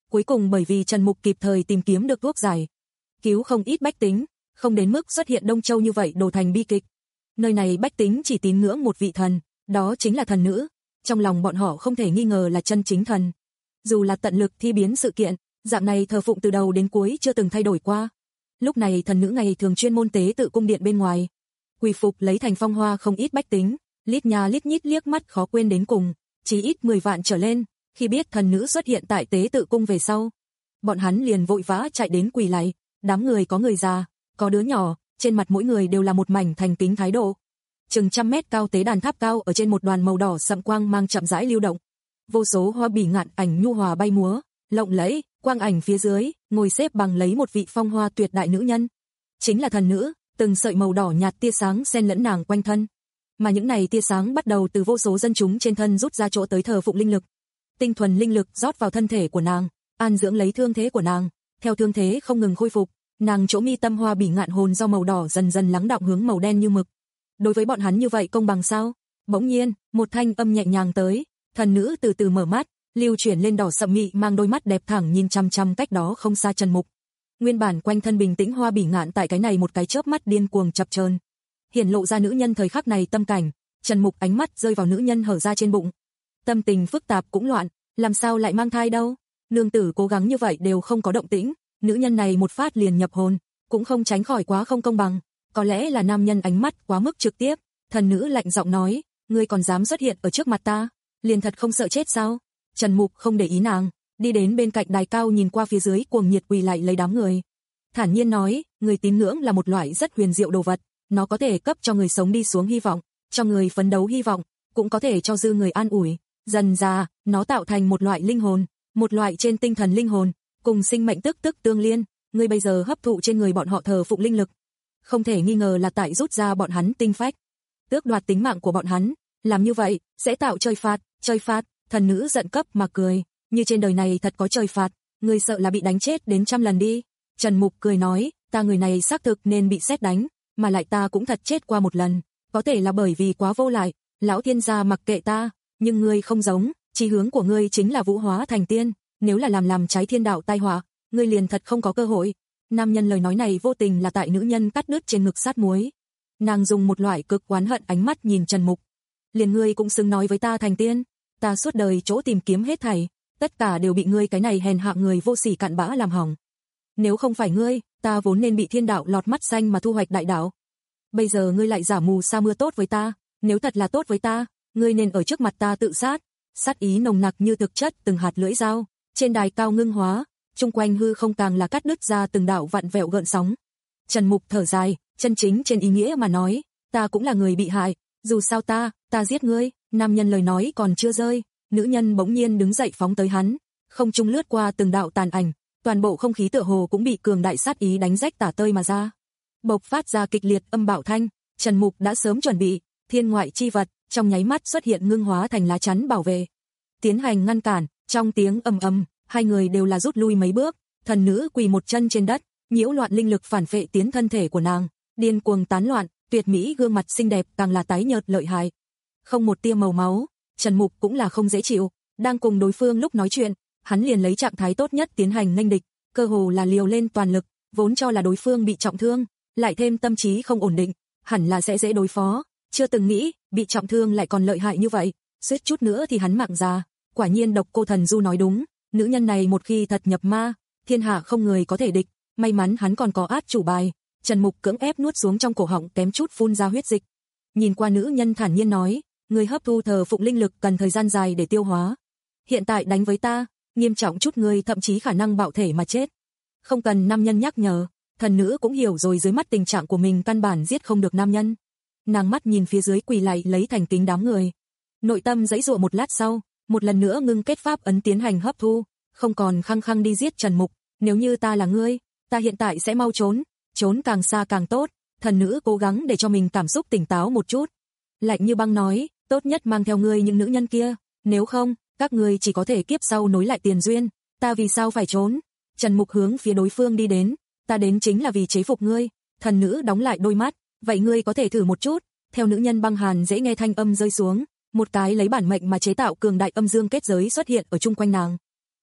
Cuối cùng bởi vì Trần Mục kịp thời tìm kiếm được thuốc giải, cứu không ít bách tính, không đến mức xuất hiện Đông Châu như vậy đổ thành bi kịch. Nơi này bách tính chỉ tín ngưỡng một vị thần, đó chính là thần nữ, trong lòng bọn họ không thể nghi ngờ là chân chính thần. Dù là tận lực thi biến sự kiện, dạng này thờ phụng từ đầu đến cuối chưa từng thay đổi qua. Lúc này thần nữ ngày thường chuyên môn tế tự cung điện bên ngoài, quỳ phục lấy thành phong hoa không ít bách tính, lít nha lít nhít liếc mắt khó quên đến cùng, chỉ ít mười vạn trở lên. Khi biết thần nữ xuất hiện tại tế tự cung về sau, bọn hắn liền vội vã chạy đến quỳ lạy, đám người có người già, có đứa nhỏ, trên mặt mỗi người đều là một mảnh thành kính thái độ. Chừng trăm mét cao tế đàn tháp cao ở trên một đoàn màu đỏ sậm quang mang chậm rãi lưu động. Vô số hoa bỉ ngạn ảnh nhu hòa bay múa, lộng lẫy, quang ảnh phía dưới, ngồi xếp bằng lấy một vị phong hoa tuyệt đại nữ nhân. Chính là thần nữ, từng sợi màu đỏ nhạt tia sáng xen lẫn nàng quanh thân. Mà những này tia sáng bắt đầu từ vô số dân chúng trên thân rút ra chỗ tới thờ phụng linh lực. Tinh thuần linh lực rót vào thân thể của nàng, an dưỡng lấy thương thế của nàng, theo thương thế không ngừng khôi phục, nàng chỗ mi tâm hoa bỉ ngạn hồn do màu đỏ dần dần lắng đọng hướng màu đen như mực. Đối với bọn hắn như vậy công bằng sao? Bỗng nhiên, một thanh âm nhẹ nhàng tới, thần nữ từ từ mở mắt, lưu chuyển lên đỏ sậm mị mang đôi mắt đẹp thẳng nhìn chăm chăm cách đó không xa Trần Mục. Nguyên bản quanh thân bình tĩnh hoa bỉ ngạn tại cái này một cái chớp mắt điên cuồng chập chờn, hiển lộ ra nữ nhân thời khắc này tâm cảnh. Trần Mục ánh mắt rơi vào nữ nhân hở ra trên bụng, tâm tình phức tạp cũng loạn, làm sao lại mang thai đâu? Nương tử cố gắng như vậy đều không có động tĩnh, nữ nhân này một phát liền nhập hồn, cũng không tránh khỏi quá không công bằng. Có lẽ là nam nhân ánh mắt quá mức trực tiếp, thần nữ lạnh giọng nói, ngươi còn dám xuất hiện ở trước mặt ta, liền thật không sợ chết sao? Trần Mục không để ý nàng, đi đến bên cạnh đài cao nhìn qua phía dưới cuồng nhiệt quỳ lại lấy đám người. Thản nhiên nói, người tín ngưỡng là một loại rất huyền diệu đồ vật, nó có thể cấp cho người sống đi xuống hy vọng, cho người phấn đấu hy vọng, cũng có thể cho dư người an ủi. Dần ra, nó tạo thành một loại linh hồn, một loại trên tinh thần linh hồn, cùng sinh mệnh tức tức tương liên. Ngươi bây giờ hấp thụ trên người bọn họ thờ phụng linh lực, không thể nghi ngờ là tại rút ra bọn hắn tinh phách, tước đoạt tính mạng của bọn hắn. Làm như vậy sẽ tạo trời phạt. Trời phạt? Thần nữ giận cấp mà cười, như trên đời này thật có trời phạt, ngươi sợ là bị đánh chết đến trăm lần đi. Trần Mục cười nói, ta người này xác thực nên bị sét đánh, mà lại ta cũng thật chết qua một lần, có thể là bởi vì quá vô lại, lão thiên gia mặc kệ ta, nhưng ngươi không giống, chí hướng của ngươi chính là vũ hóa thành tiên, nếu là làm làm trái thiên đạo tai họa, ngươi liền thật không có cơ hội. Nam nhân lời nói này vô tình là tại nữ nhân cắt đứt trên ngực sát muối. Nàng dùng một loại cực oán hận ánh mắt nhìn Trần Mục. Liền ngươi cũng xứng nói với ta thành tiên, ta suốt đời chỗ tìm kiếm hết thảy, tất cả đều bị ngươi cái này hèn hạ người vô sỉ cặn bã làm hỏng. Nếu không phải ngươi, ta vốn nên bị thiên đạo lọt mắt xanh mà thu hoạch đại đạo. Bây giờ ngươi lại giả mù sa mưa tốt với ta, nếu thật là tốt với ta, ngươi nên ở trước mặt ta tự sát. Sát ý nồng nặc như thực chất từng hạt lưỡi dao, trên đài cao ngưng hóa, chung quanh hư không càng là cắt đứt ra từng đạo vặn vẹo gợn sóng. Trần Mục thở dài, chân chính trên ý nghĩa mà nói, ta cũng là người bị hại, dù sao ta, ta giết ngươi. Nam nhân lời nói còn chưa rơi, nữ nhân bỗng nhiên đứng dậy phóng tới hắn, không trung lướt qua từng đạo tàn ảnh, toàn bộ không khí tựa hồ cũng bị cường đại sát ý đánh rách tả tơi mà ra. Bộc phát ra kịch liệt âm bạo thanh, Trần Mục đã sớm chuẩn bị, thiên ngoại chi vật, trong nháy mắt xuất hiện ngưng hóa thành lá chắn bảo vệ. Tiến hành ngăn cản, trong tiếng ầm ầm, hai người đều là rút lui mấy bước, thần nữ quỳ một chân trên đất, nhiễu loạn linh lực phản phệ tiến thân thể của nàng, điên cuồng tán loạn, tuyệt mỹ gương mặt xinh đẹp càng là tái nhợt lợi hại. Không một tia màu máu, Trần Mục cũng là không dễ chịu, đang cùng đối phương lúc nói chuyện, hắn liền lấy trạng thái tốt nhất tiến hành nghênh địch, cơ hồ là liều lên toàn lực, vốn cho là đối phương bị trọng thương, lại thêm tâm trí không ổn định, hẳn là sẽ dễ đối phó, chưa từng nghĩ, bị trọng thương lại còn lợi hại như vậy, suýt chút nữa thì hắn mạng già. Quả nhiên độc cô thần du nói đúng, nữ nhân này một khi thật nhập ma, thiên hạ không người có thể địch, may mắn hắn còn có át chủ bài. Trần Mục cưỡng ép nuốt xuống trong cổ họng kém chút phun ra huyết dịch. Nhìn qua nữ nhân thản nhiên nói, người hấp thu thờ phụng linh lực cần thời gian dài để tiêu hóa. Hiện tại đánh với ta, nghiêm trọng chút người thậm chí khả năng bạo thể mà chết. Không cần nam nhân nhắc nhở, thần nữ cũng hiểu rồi dưới mắt tình trạng của mình căn bản giết không được nam nhân. Nàng mắt nhìn phía dưới quỳ lại lấy thành kính đám người. Nội tâm giãy giụa một lát sau, một lần nữa ngưng kết pháp ấn tiến hành hấp thu, không còn khăng khăng đi giết Trần Mục. Nếu như ta là ngươi, ta hiện tại sẽ mau trốn, trốn càng xa càng tốt. Thần nữ cố gắng để cho mình cảm xúc tỉnh táo một chút. Lạnh như băng nói, tốt nhất mang theo ngươi những nữ nhân kia, nếu không, các ngươi chỉ có thể kiếp sau nối lại tiền duyên. Ta vì sao phải trốn? Trần Mục hướng phía đối phương đi đến, ta đến chính là vì chế phục ngươi. Thần nữ đóng lại đôi mắt, vậy ngươi có thể thử một chút. Theo nữ nhân băng hàn dễ nghe thanh âm rơi xuống, một cái lấy bản mệnh mà chế tạo cường đại âm dương kết giới xuất hiện ở chung quanh nàng.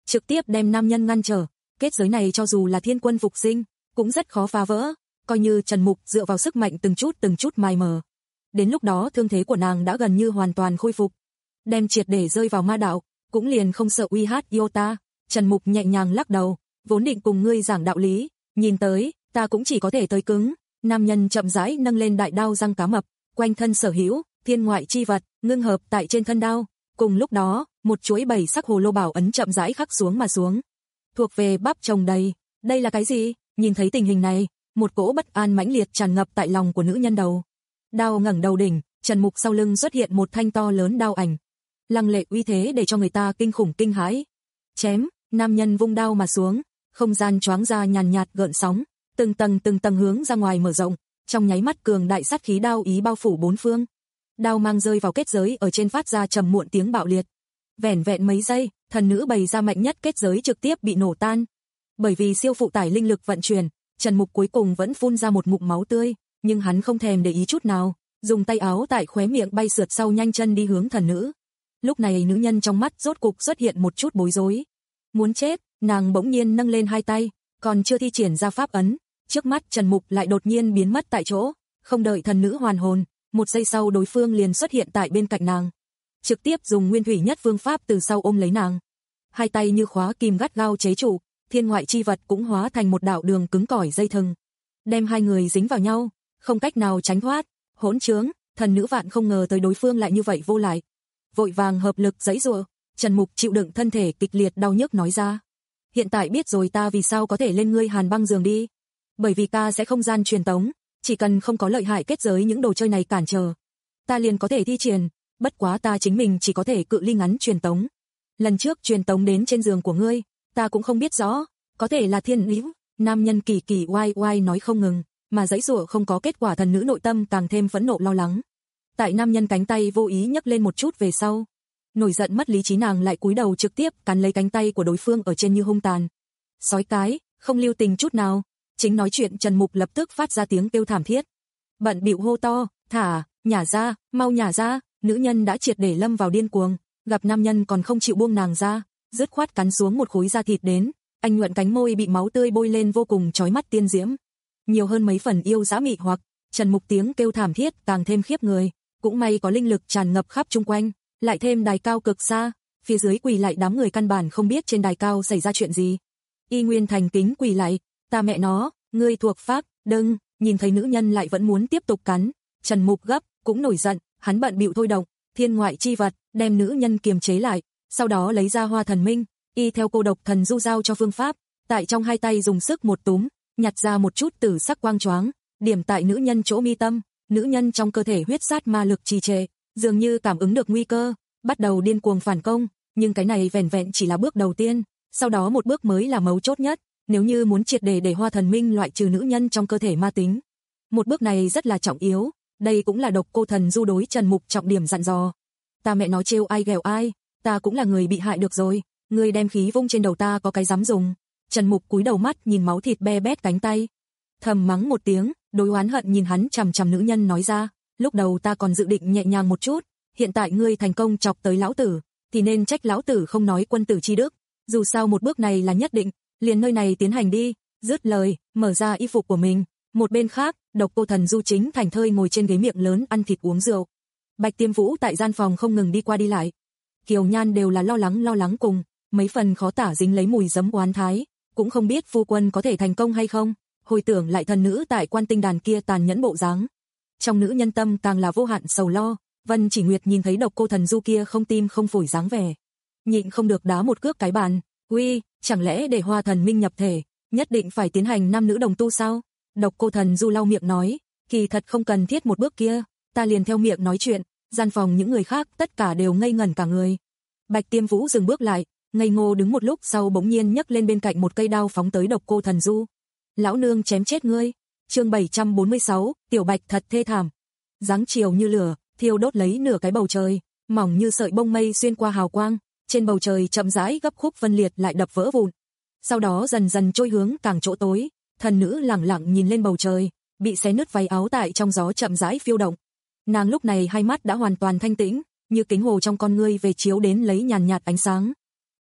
trực tiếp đem nam nhân ngăn trở. Kết giới này cho dù là thiên quân phục sinh, cũng rất khó phá vỡ, coi như Trần Mục dựa vào sức mạnh từng chút từng chút mài mờ. Đến lúc đó thương thế của nàng đã gần như hoàn toàn khôi phục, đem triệt để rơi vào ma đạo, cũng liền không sợ uy hát Iota. Trần Mục nhẹ nhàng lắc đầu, vốn định cùng ngươi giảng đạo lý, nhìn tới, ta cũng chỉ có thể tới cứng. Nam nhân chậm rãi nâng lên đại đao răng cá mập, quanh thân sở hữu thiên ngoại chi vật ngưng hợp tại trên thân đao. Cùng lúc đó, một chuỗi bảy sắc hồ lô bảo ấn chậm rãi khắc xuống mà xuống, thuộc về bắp chồng đầy. Đây là cái gì? Nhìn thấy tình hình này, một cỗ bất an mãnh liệt tràn ngập tại lòng của nữ nhân đầu. Đao ngẩng đầu đỉnh, Trần Mục sau lưng xuất hiện một thanh to lớn đao ảnh, lăng lệ uy thế để cho người ta kinh khủng kinh hãi. Chém, nam nhân vung đao mà xuống, không gian choáng ra nhàn nhạt gợn sóng, từng tầng từng tầng hướng ra ngoài mở rộng, trong nháy mắt cường đại sát khí đao ý bao phủ bốn phương. Đao mang rơi vào kết giới ở trên phát ra trầm muộn tiếng bạo liệt. Vẻn vẹn mấy giây, thần nữ bày ra mạnh nhất kết giới trực tiếp bị nổ tan. Bởi vì siêu phụ tải linh lực vận chuyển, Trần Mục cuối cùng vẫn phun ra một ngụm máu tươi, nhưng hắn không thèm để ý chút nào, dùng tay áo tại khóe miệng bay sượt sau nhanh chân đi hướng thần nữ. Lúc này nữ nhân trong mắt rốt cục xuất hiện một chút bối rối. Muốn chết, nàng bỗng nhiên nâng lên hai tay, còn chưa thi triển ra pháp ấn, trước mắt Trần Mục lại đột nhiên biến mất tại chỗ, không đợi thần nữ hoàn hồn, một giây sau đối phương liền xuất hiện tại bên cạnh nàng, trực tiếp dùng nguyên thủy nhất phương pháp từ sau ôm lấy nàng. Hai tay như khóa kìm gắt gao chế trụ, thiên ngoại chi vật cũng hóa thành một đạo đường cứng cỏi dây thừng, đem hai người dính vào nhau, không cách nào tránh thoát. Hỗn trướng, thần nữ vạn không ngờ tới đối phương lại như vậy vô lại, vội vàng hợp lực giãy giụa. Trần Mục chịu đựng thân thể kịch liệt đau nhức nói ra, hiện tại biết rồi ta vì sao có thể lên ngươi hàn băng giường đi, bởi vì ta sẽ không gian truyền tống, chỉ cần không có lợi hại kết giới những đồ chơi này cản trở, ta liền có thể thi triển, bất quá ta chính mình chỉ có thể cự ly ngắn truyền tống. Lần trước truyền tống đến trên giường của ngươi, ta cũng không biết rõ, có thể là thiên liễu. Nam nhân kỳ kỳ oai oai nói không ngừng, mà giãy giụa không có kết quả, thần nữ nội tâm càng thêm phẫn nộ lo lắng. Tại nam nhân cánh tay vô ý nhấc lên một chút về sau, nổi giận mất lý trí nàng lại cúi đầu trực tiếp cắn lấy cánh tay của đối phương ở trên như hung tàn. Sói cái, không lưu tình chút nào. Chính nói chuyện Trần Mục lập tức phát ra tiếng kêu thảm thiết, bận bịu hô to, thả, nhả ra, mau nhả ra. Nữ nhân đã triệt để lâm vào điên cuồng, gặp nam nhân còn không chịu buông nàng ra, dứt khoát cắn xuống một khối da thịt đến, anh nhuận cánh môi bị máu tươi bôi lên vô cùng chói mắt tiên diễm, nhiều hơn mấy phần yêu dã mị hoặc. Trần Mục tiếng kêu thảm thiết càng thêm khiếp người, cũng may có linh lực tràn ngập khắp chung quanh, lại thêm đài cao cực xa, phía dưới quỳ lại đám người căn bản không biết trên đài cao xảy ra chuyện gì. Y nguyên thành kính quỳ lại, ta mẹ nó, ngươi thuộc pháp, đừng. Nhìn thấy nữ nhân lại vẫn muốn tiếp tục cắn, Trần Mục gấp, cũng nổi giận, hắn bận bịu thôi động thiên ngoại chi vật, đem nữ nhân kiềm chế lại, sau đó lấy ra hoa thần minh, y theo cô độc thần du giao cho phương pháp, tại trong hai tay dùng sức một túm, nhặt ra một chút tử sắc quang choáng, điểm tại nữ nhân chỗ mi tâm. Nữ nhân trong cơ thể huyết sát ma lực trì trệ, dường như cảm ứng được nguy cơ, bắt đầu điên cuồng phản công, nhưng cái này vẻn vẹn chỉ là bước đầu tiên, sau đó một bước mới là mấu chốt nhất, nếu như muốn triệt để để hoa thần minh loại trừ nữ nhân trong cơ thể ma tính. Một bước này rất là trọng yếu, đây cũng là độc cô thần du đối Trần Mục trọng điểm dặn dò. Ta mẹ nó trêu ai ghẹo ai, ta cũng là người bị hại được rồi, ngươi đem khí vung trên đầu ta có cái dám dùng. Trần Mục cúi đầu mắt nhìn máu thịt be bét cánh tay, thầm mắng một tiếng, đối oán hận nhìn hắn chằm chằm nữ nhân nói ra, lúc đầu ta còn dự định nhẹ nhàng một chút, hiện tại ngươi thành công chọc tới lão tử, thì nên trách lão tử không nói quân tử chi đức, dù sao một bước này là nhất định, liền nơi này tiến hành đi. Dứt lời, mở ra y phục của mình. Một bên khác, độc cô thần du chính thành thơi ngồi trên ghế miệng lớn ăn thịt uống rượu. Bạch Tiêm Vũ tại gian phòng không ngừng đi qua đi lại. Kiều Nhan đều là lo lắng lo lắng cùng, mấy phần khó tả dính lấy mùi giấm oán thái, cũng không biết phu quân có thể thành công hay không. Hồi tưởng lại thần nữ tại Quan Tinh Đàn kia tàn nhẫn bộ dáng, trong nữ nhân tâm càng là vô hạn sầu lo. Vân Chỉ Nguyệt nhìn thấy độc cô thần du kia không tim không phổi dáng vẻ, nhịn không được đá một cước cái bàn. Uy, chẳng lẽ để hoa thần minh nhập thể, nhất định phải tiến hành nam nữ đồng tu sao? Độc cô thần du lau miệng nói, kỳ thật không cần thiết một bước kia, ta liền theo miệng nói chuyện. Gian phòng những người khác tất cả đều ngây ngẩn cả người. Bạch Tiêm Vũ dừng bước lại, ngây ngô đứng một lúc sau bỗng nhiên nhấc lên bên cạnh một cây đao phóng tới độc cô thần du. Lão nương chém chết ngươi. Chương bảy trăm bốn mươi sáu, Tiểu Bạch thật thê thảm. Giáng chiều như lửa, thiêu đốt lấy nửa cái bầu trời, mỏng như sợi bông mây xuyên qua hào quang, trên bầu trời chậm rãi gấp khúc phân liệt lại đập vỡ vụn. Sau đó dần dần trôi hướng càng chỗ tối, thần nữ lẳng lặng nhìn lên bầu trời, bị xé nứt váy áo tại trong gió chậm rãi phiêu động. Nàng lúc này hai mắt đã hoàn toàn thanh tĩnh, như kính hồ trong con ngươi về chiếu đến lấy nhàn nhạt ánh sáng.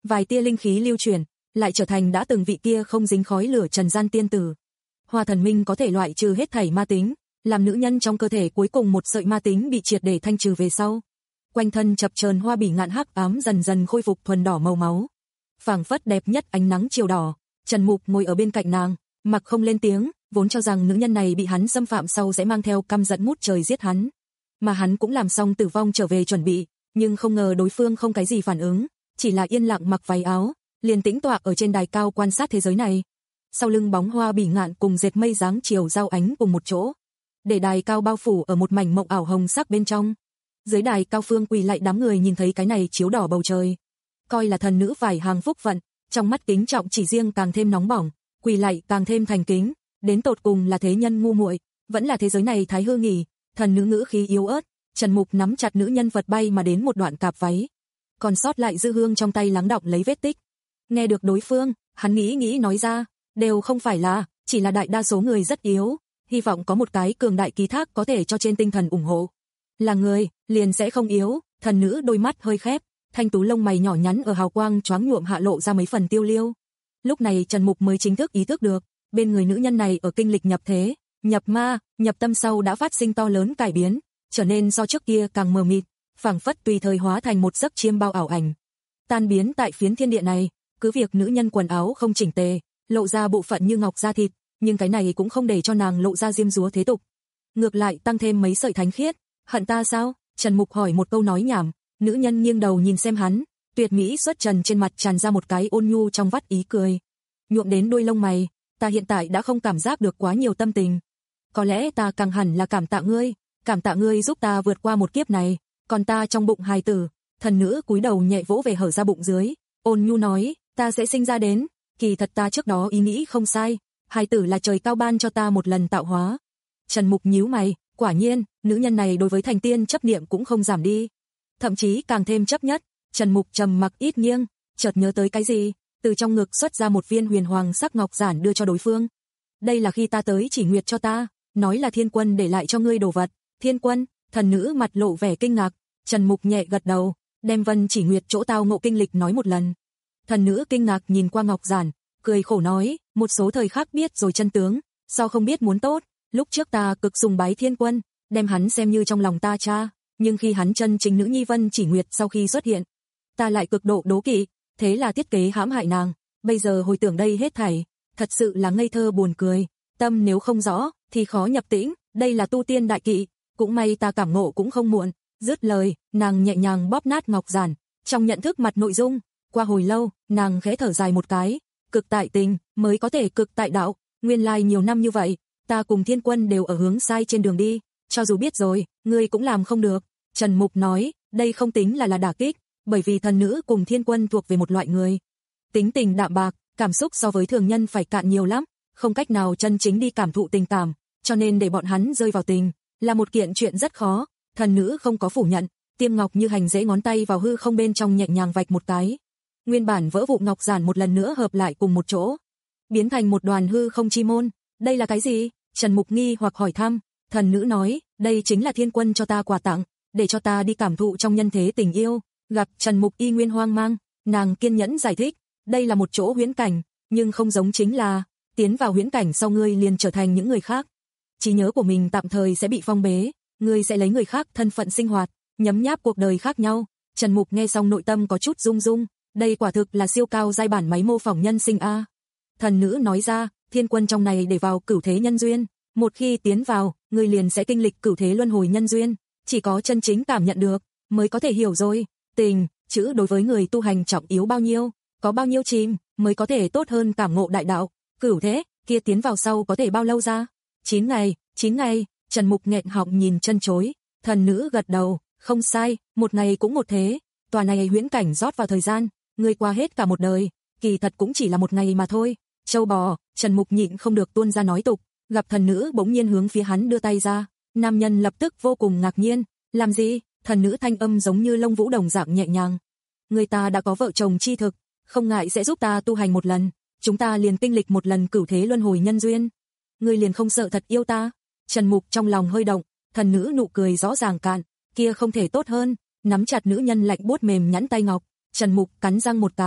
vài tia linh khí lưu chuyển, lại trở thành đã từng vị kia không dính khói lửa trần gian tiên tử. Hoa thần minh có thể loại trừ hết thảy ma tính, làm nữ nhân trong cơ thể cuối cùng một sợi ma tính bị triệt để thanh trừ về sau. Quanh thân chập chờn hoa bỉ ngạn hắc ám dần dần khôi phục thuần đỏ màu máu. Phảng phất đẹp nhất ánh nắng chiều đỏ, Trần Mục ngồi ở bên cạnh nàng, mặc không lên tiếng, vốn cho rằng nữ nhân này bị hắn xâm phạm sau sẽ mang theo căm giận ngút trời giết hắn. Mà hắn cũng làm xong tử vong trở về chuẩn bị, nhưng không ngờ đối phương không cái gì phản ứng, chỉ là yên lặng mặc váy áo, liền tĩnh tọa ở trên đài cao quan sát thế giới này. Sau lưng bóng hoa bỉ ngạn cùng dệt mây dáng chiều giao ánh cùng một chỗ, để đài cao bao phủ ở một mảnh mộng ảo hồng sắc bên trong. Dưới đài cao phương quỳ lại đám người nhìn thấy cái này chiếu đỏ bầu trời, coi là thần nữ vải hàng phúc vận, trong mắt kính trọng chỉ riêng càng thêm nóng bỏng, quỳ lại càng thêm thành kính, đến tột cùng là thế nhân ngu muội, vẫn là thế giới này thái hư nghỉ. Thần nữ ngữ khí yếu ớt, Trần Mục nắm chặt nữ nhân vật bay mà đến một đoạn cạp váy, còn sót lại dư hương trong tay lắng đọng lấy vết tích. Nghe được đối phương, hắn nghĩ nghĩ nói ra, đều không phải là, chỉ là đại đa số người rất yếu, hy vọng có một cái cường đại ký thác có thể cho trên tinh thần ủng hộ. Là người, liền sẽ không yếu. Thần nữ đôi mắt hơi khép, thanh tú lông mày nhỏ nhắn ở hào quang choáng nhuộm hạ lộ ra mấy phần tiêu liêu. Lúc này Trần Mục mới chính thức ý thức được, bên người nữ nhân này ở kinh lịch nhập thế, nhập ma, nhập tâm sau đã phát sinh to lớn cải biến, trở nên so trước kia càng mờ mịt, phảng phất tùy thời hóa thành một giấc chiêm bao ảo ảnh. Tan biến tại phiến thiên địa này, cứ việc nữ nhân quần áo không chỉnh tề, lộ ra bộ phận như ngọc da thịt, nhưng cái này cũng không để cho nàng lộ ra diêm dúa thế tục. Ngược lại tăng thêm mấy sợi thánh khiết. Hận ta sao? Trần Mục hỏi một câu nói nhảm, nữ nhân nghiêng đầu nhìn xem hắn, tuyệt mỹ xuất trần trên mặt tràn ra một cái ôn nhu trong vắt ý cười. Nhuộm đến đuôi lông mày, ta hiện tại đã không cảm giác được quá nhiều tâm tình. Có lẽ ta càng hẳn là cảm tạ ngươi, cảm tạ ngươi giúp ta vượt qua một kiếp này, còn ta trong bụng hài tử. Thần nữ cúi đầu nhẹ vỗ về hở ra bụng dưới, ôn nhu nói, ta sẽ sinh ra đến, kỳ thật ta trước đó ý nghĩ không sai, hài tử là trời cao ban cho ta một lần tạo hóa. Trần Mục nhíu mày, quả nhiên, nữ nhân này đối với thành tiên chấp niệm cũng không giảm đi, thậm chí càng thêm chấp nhất. Trần Mục trầm mặc ít nghiêng, chợt nhớ tới cái gì, từ trong ngực xuất ra một viên huyền hoàng sắc ngọc giản đưa cho đối phương. Đây là khi ta tới chỉ nguyệt cho ta, nói là Thiên Quân để lại cho ngươi đồ vật. Thiên Quân? Thần nữ mặt lộ vẻ kinh ngạc. Trần Mục nhẹ gật đầu, đem Vân Chỉ Nguyệt chỗ tao ngộ kinh lịch nói một lần. Thần nữ kinh ngạc nhìn qua ngọc giản, cười khổ nói, một số thời khắc biết rồi chân tướng, sao không biết muốn tốt. Lúc trước ta cực sùng bái Thiên Quân, đem hắn xem như trong lòng ta cha, nhưng khi hắn chân chính nữ nhi Vân Chỉ Nguyệt sau khi xuất hiện, ta lại cực độ đố kỵ, thế là thiết kế hãm hại nàng. Bây giờ hồi tưởng đây hết thảy, thật sự là ngây thơ buồn cười. Tâm nếu không rõ, thì khó nhập tĩnh, đây là tu tiên đại kỵ, cũng may ta cảm ngộ cũng không muộn. Dứt lời, nàng nhẹ nhàng bóp nát ngọc giản, trong nhận thức mặt nội dung. Qua hồi lâu, nàng khẽ thở dài một cái, cực tại tình, mới có thể cực tại đạo. Nguyên lai nhiều năm như vậy, ta cùng Thiên Quân đều ở hướng sai trên đường đi, cho dù biết rồi, ngươi cũng làm không được. Trần Mục nói, đây không tính là là đả kích, bởi vì thần nữ cùng Thiên Quân thuộc về một loại người. Tính tình đạm bạc, cảm xúc so với thường nhân phải cạn nhiều lắm, không cách nào chân chính đi cảm thụ tình cảm, cho nên để bọn hắn rơi vào tình, là một kiện chuyện rất khó. Thần nữ không có phủ nhận, tiêm ngọc như hành dễ ngón tay vào hư không bên trong nhẹ nhàng vạch một cái. Nguyên bản vỡ vụn ngọc giản một lần nữa hợp lại cùng một chỗ, biến thành một đoàn hư không chi môn. Đây là cái gì? Trần Mục nghi hoặc hỏi thăm. Thần nữ nói, đây chính là Thiên Quân cho ta quà tặng, để cho ta đi cảm thụ trong nhân thế tình yêu. Gặp Trần Mục y nguyên hoang mang, nàng kiên nhẫn giải thích, đây là một chỗ huyễn cảnh, nhưng không giống chính là, tiến vào huyễn cảnh sau ngươi liền trở thành những người khác. Trí nhớ của mình tạm thời sẽ bị phong bế, ngươi sẽ lấy người khác thân phận sinh hoạt, nhấm nháp cuộc đời khác nhau. Trần Mục nghe xong nội tâm có chút rung rung, đây quả thực là siêu cao giai bản máy mô phỏng nhân sinh a. Thần nữ nói ra, Thiên Quân trong này để vào cửu thế nhân duyên, một khi tiến vào, ngươi liền sẽ kinh lịch cửu thế luân hồi nhân duyên, chỉ có chân chính cảm nhận được, mới có thể hiểu rồi. Tình, chữ đối với người tu hành trọng yếu bao nhiêu, có bao nhiêu chìm, mới có thể tốt hơn cảm ngộ đại đạo. Cửu thế, kia tiến vào sau có thể bao lâu ra? chín ngày, chín ngày, Trần Mục nghẹn họng nhìn chân chối. Thần nữ gật đầu, không sai, một ngày cũng một thế, tòa này huyễn cảnh rót vào thời gian, ngươi qua hết cả một đời, kỳ thật cũng chỉ là một ngày mà thôi. Châu bò, Trần Mục nhịn không được tuôn ra nói tục, gặp thần nữ bỗng nhiên hướng phía hắn đưa tay ra, nam nhân lập tức vô cùng ngạc nhiên, làm gì? Thần nữ thanh âm giống như lông vũ đồng dạng nhẹ nhàng, người ta đã có vợ chồng chi thực, không ngại sẽ giúp ta tu hành một lần, chúng ta liền kinh lịch một lần cửu thế luân hồi nhân duyên, ngươi liền không sợ thật yêu ta? Trần Mục trong lòng hơi động, thần nữ nụ cười rõ ràng cạn, kia không thể tốt hơn, nắm chặt nữ nhân lạnh buốt mềm nhẵn tay ngọc. Trần Mục cắn răng một cái,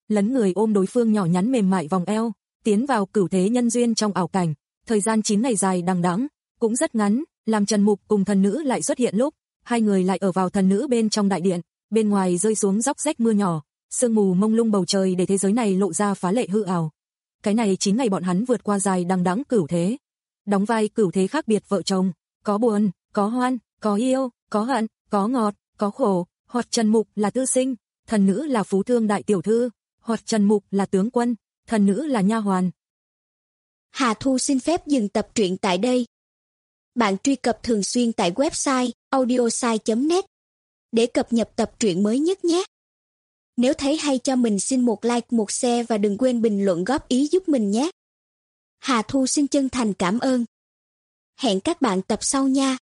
lấn người ôm đối phương nhỏ nhắn mềm mại vòng eo, tiến vào cửu thế nhân duyên trong ảo cảnh. Thời gian chín ngày dài đằng đẵng, cũng rất ngắn, làm Trần Mục cùng thần nữ lại xuất hiện lúc, hai người lại ở vào thần nữ bên trong đại điện, bên ngoài rơi xuống róc rách mưa nhỏ, sương mù mông lung bầu trời để thế giới này lộ ra phá lệ hư ảo. Cái này chín ngày bọn hắn vượt qua dài đằng đẵng cửu thế, đóng vai cửu thế khác biệt vợ chồng, có buồn, có hoan, có yêu, có hận, có ngọt, có khổ, hoặc Trần Mục là tư sinh, thần nữ là phú thương đại tiểu thư, hoặc Trần Mục là tướng quân, thần nữ là nha hoàn. Hà Thu xin phép dừng tập truyện tại đây. Bạn truy cập thường xuyên tại website audiosai chấm net để cập nhật tập truyện mới nhất nhé. Nếu thấy hay cho mình xin một like, một share và đừng quên bình luận góp ý giúp mình nhé. Hà Thu xin chân thành cảm ơn. Hẹn các bạn tập sau nha.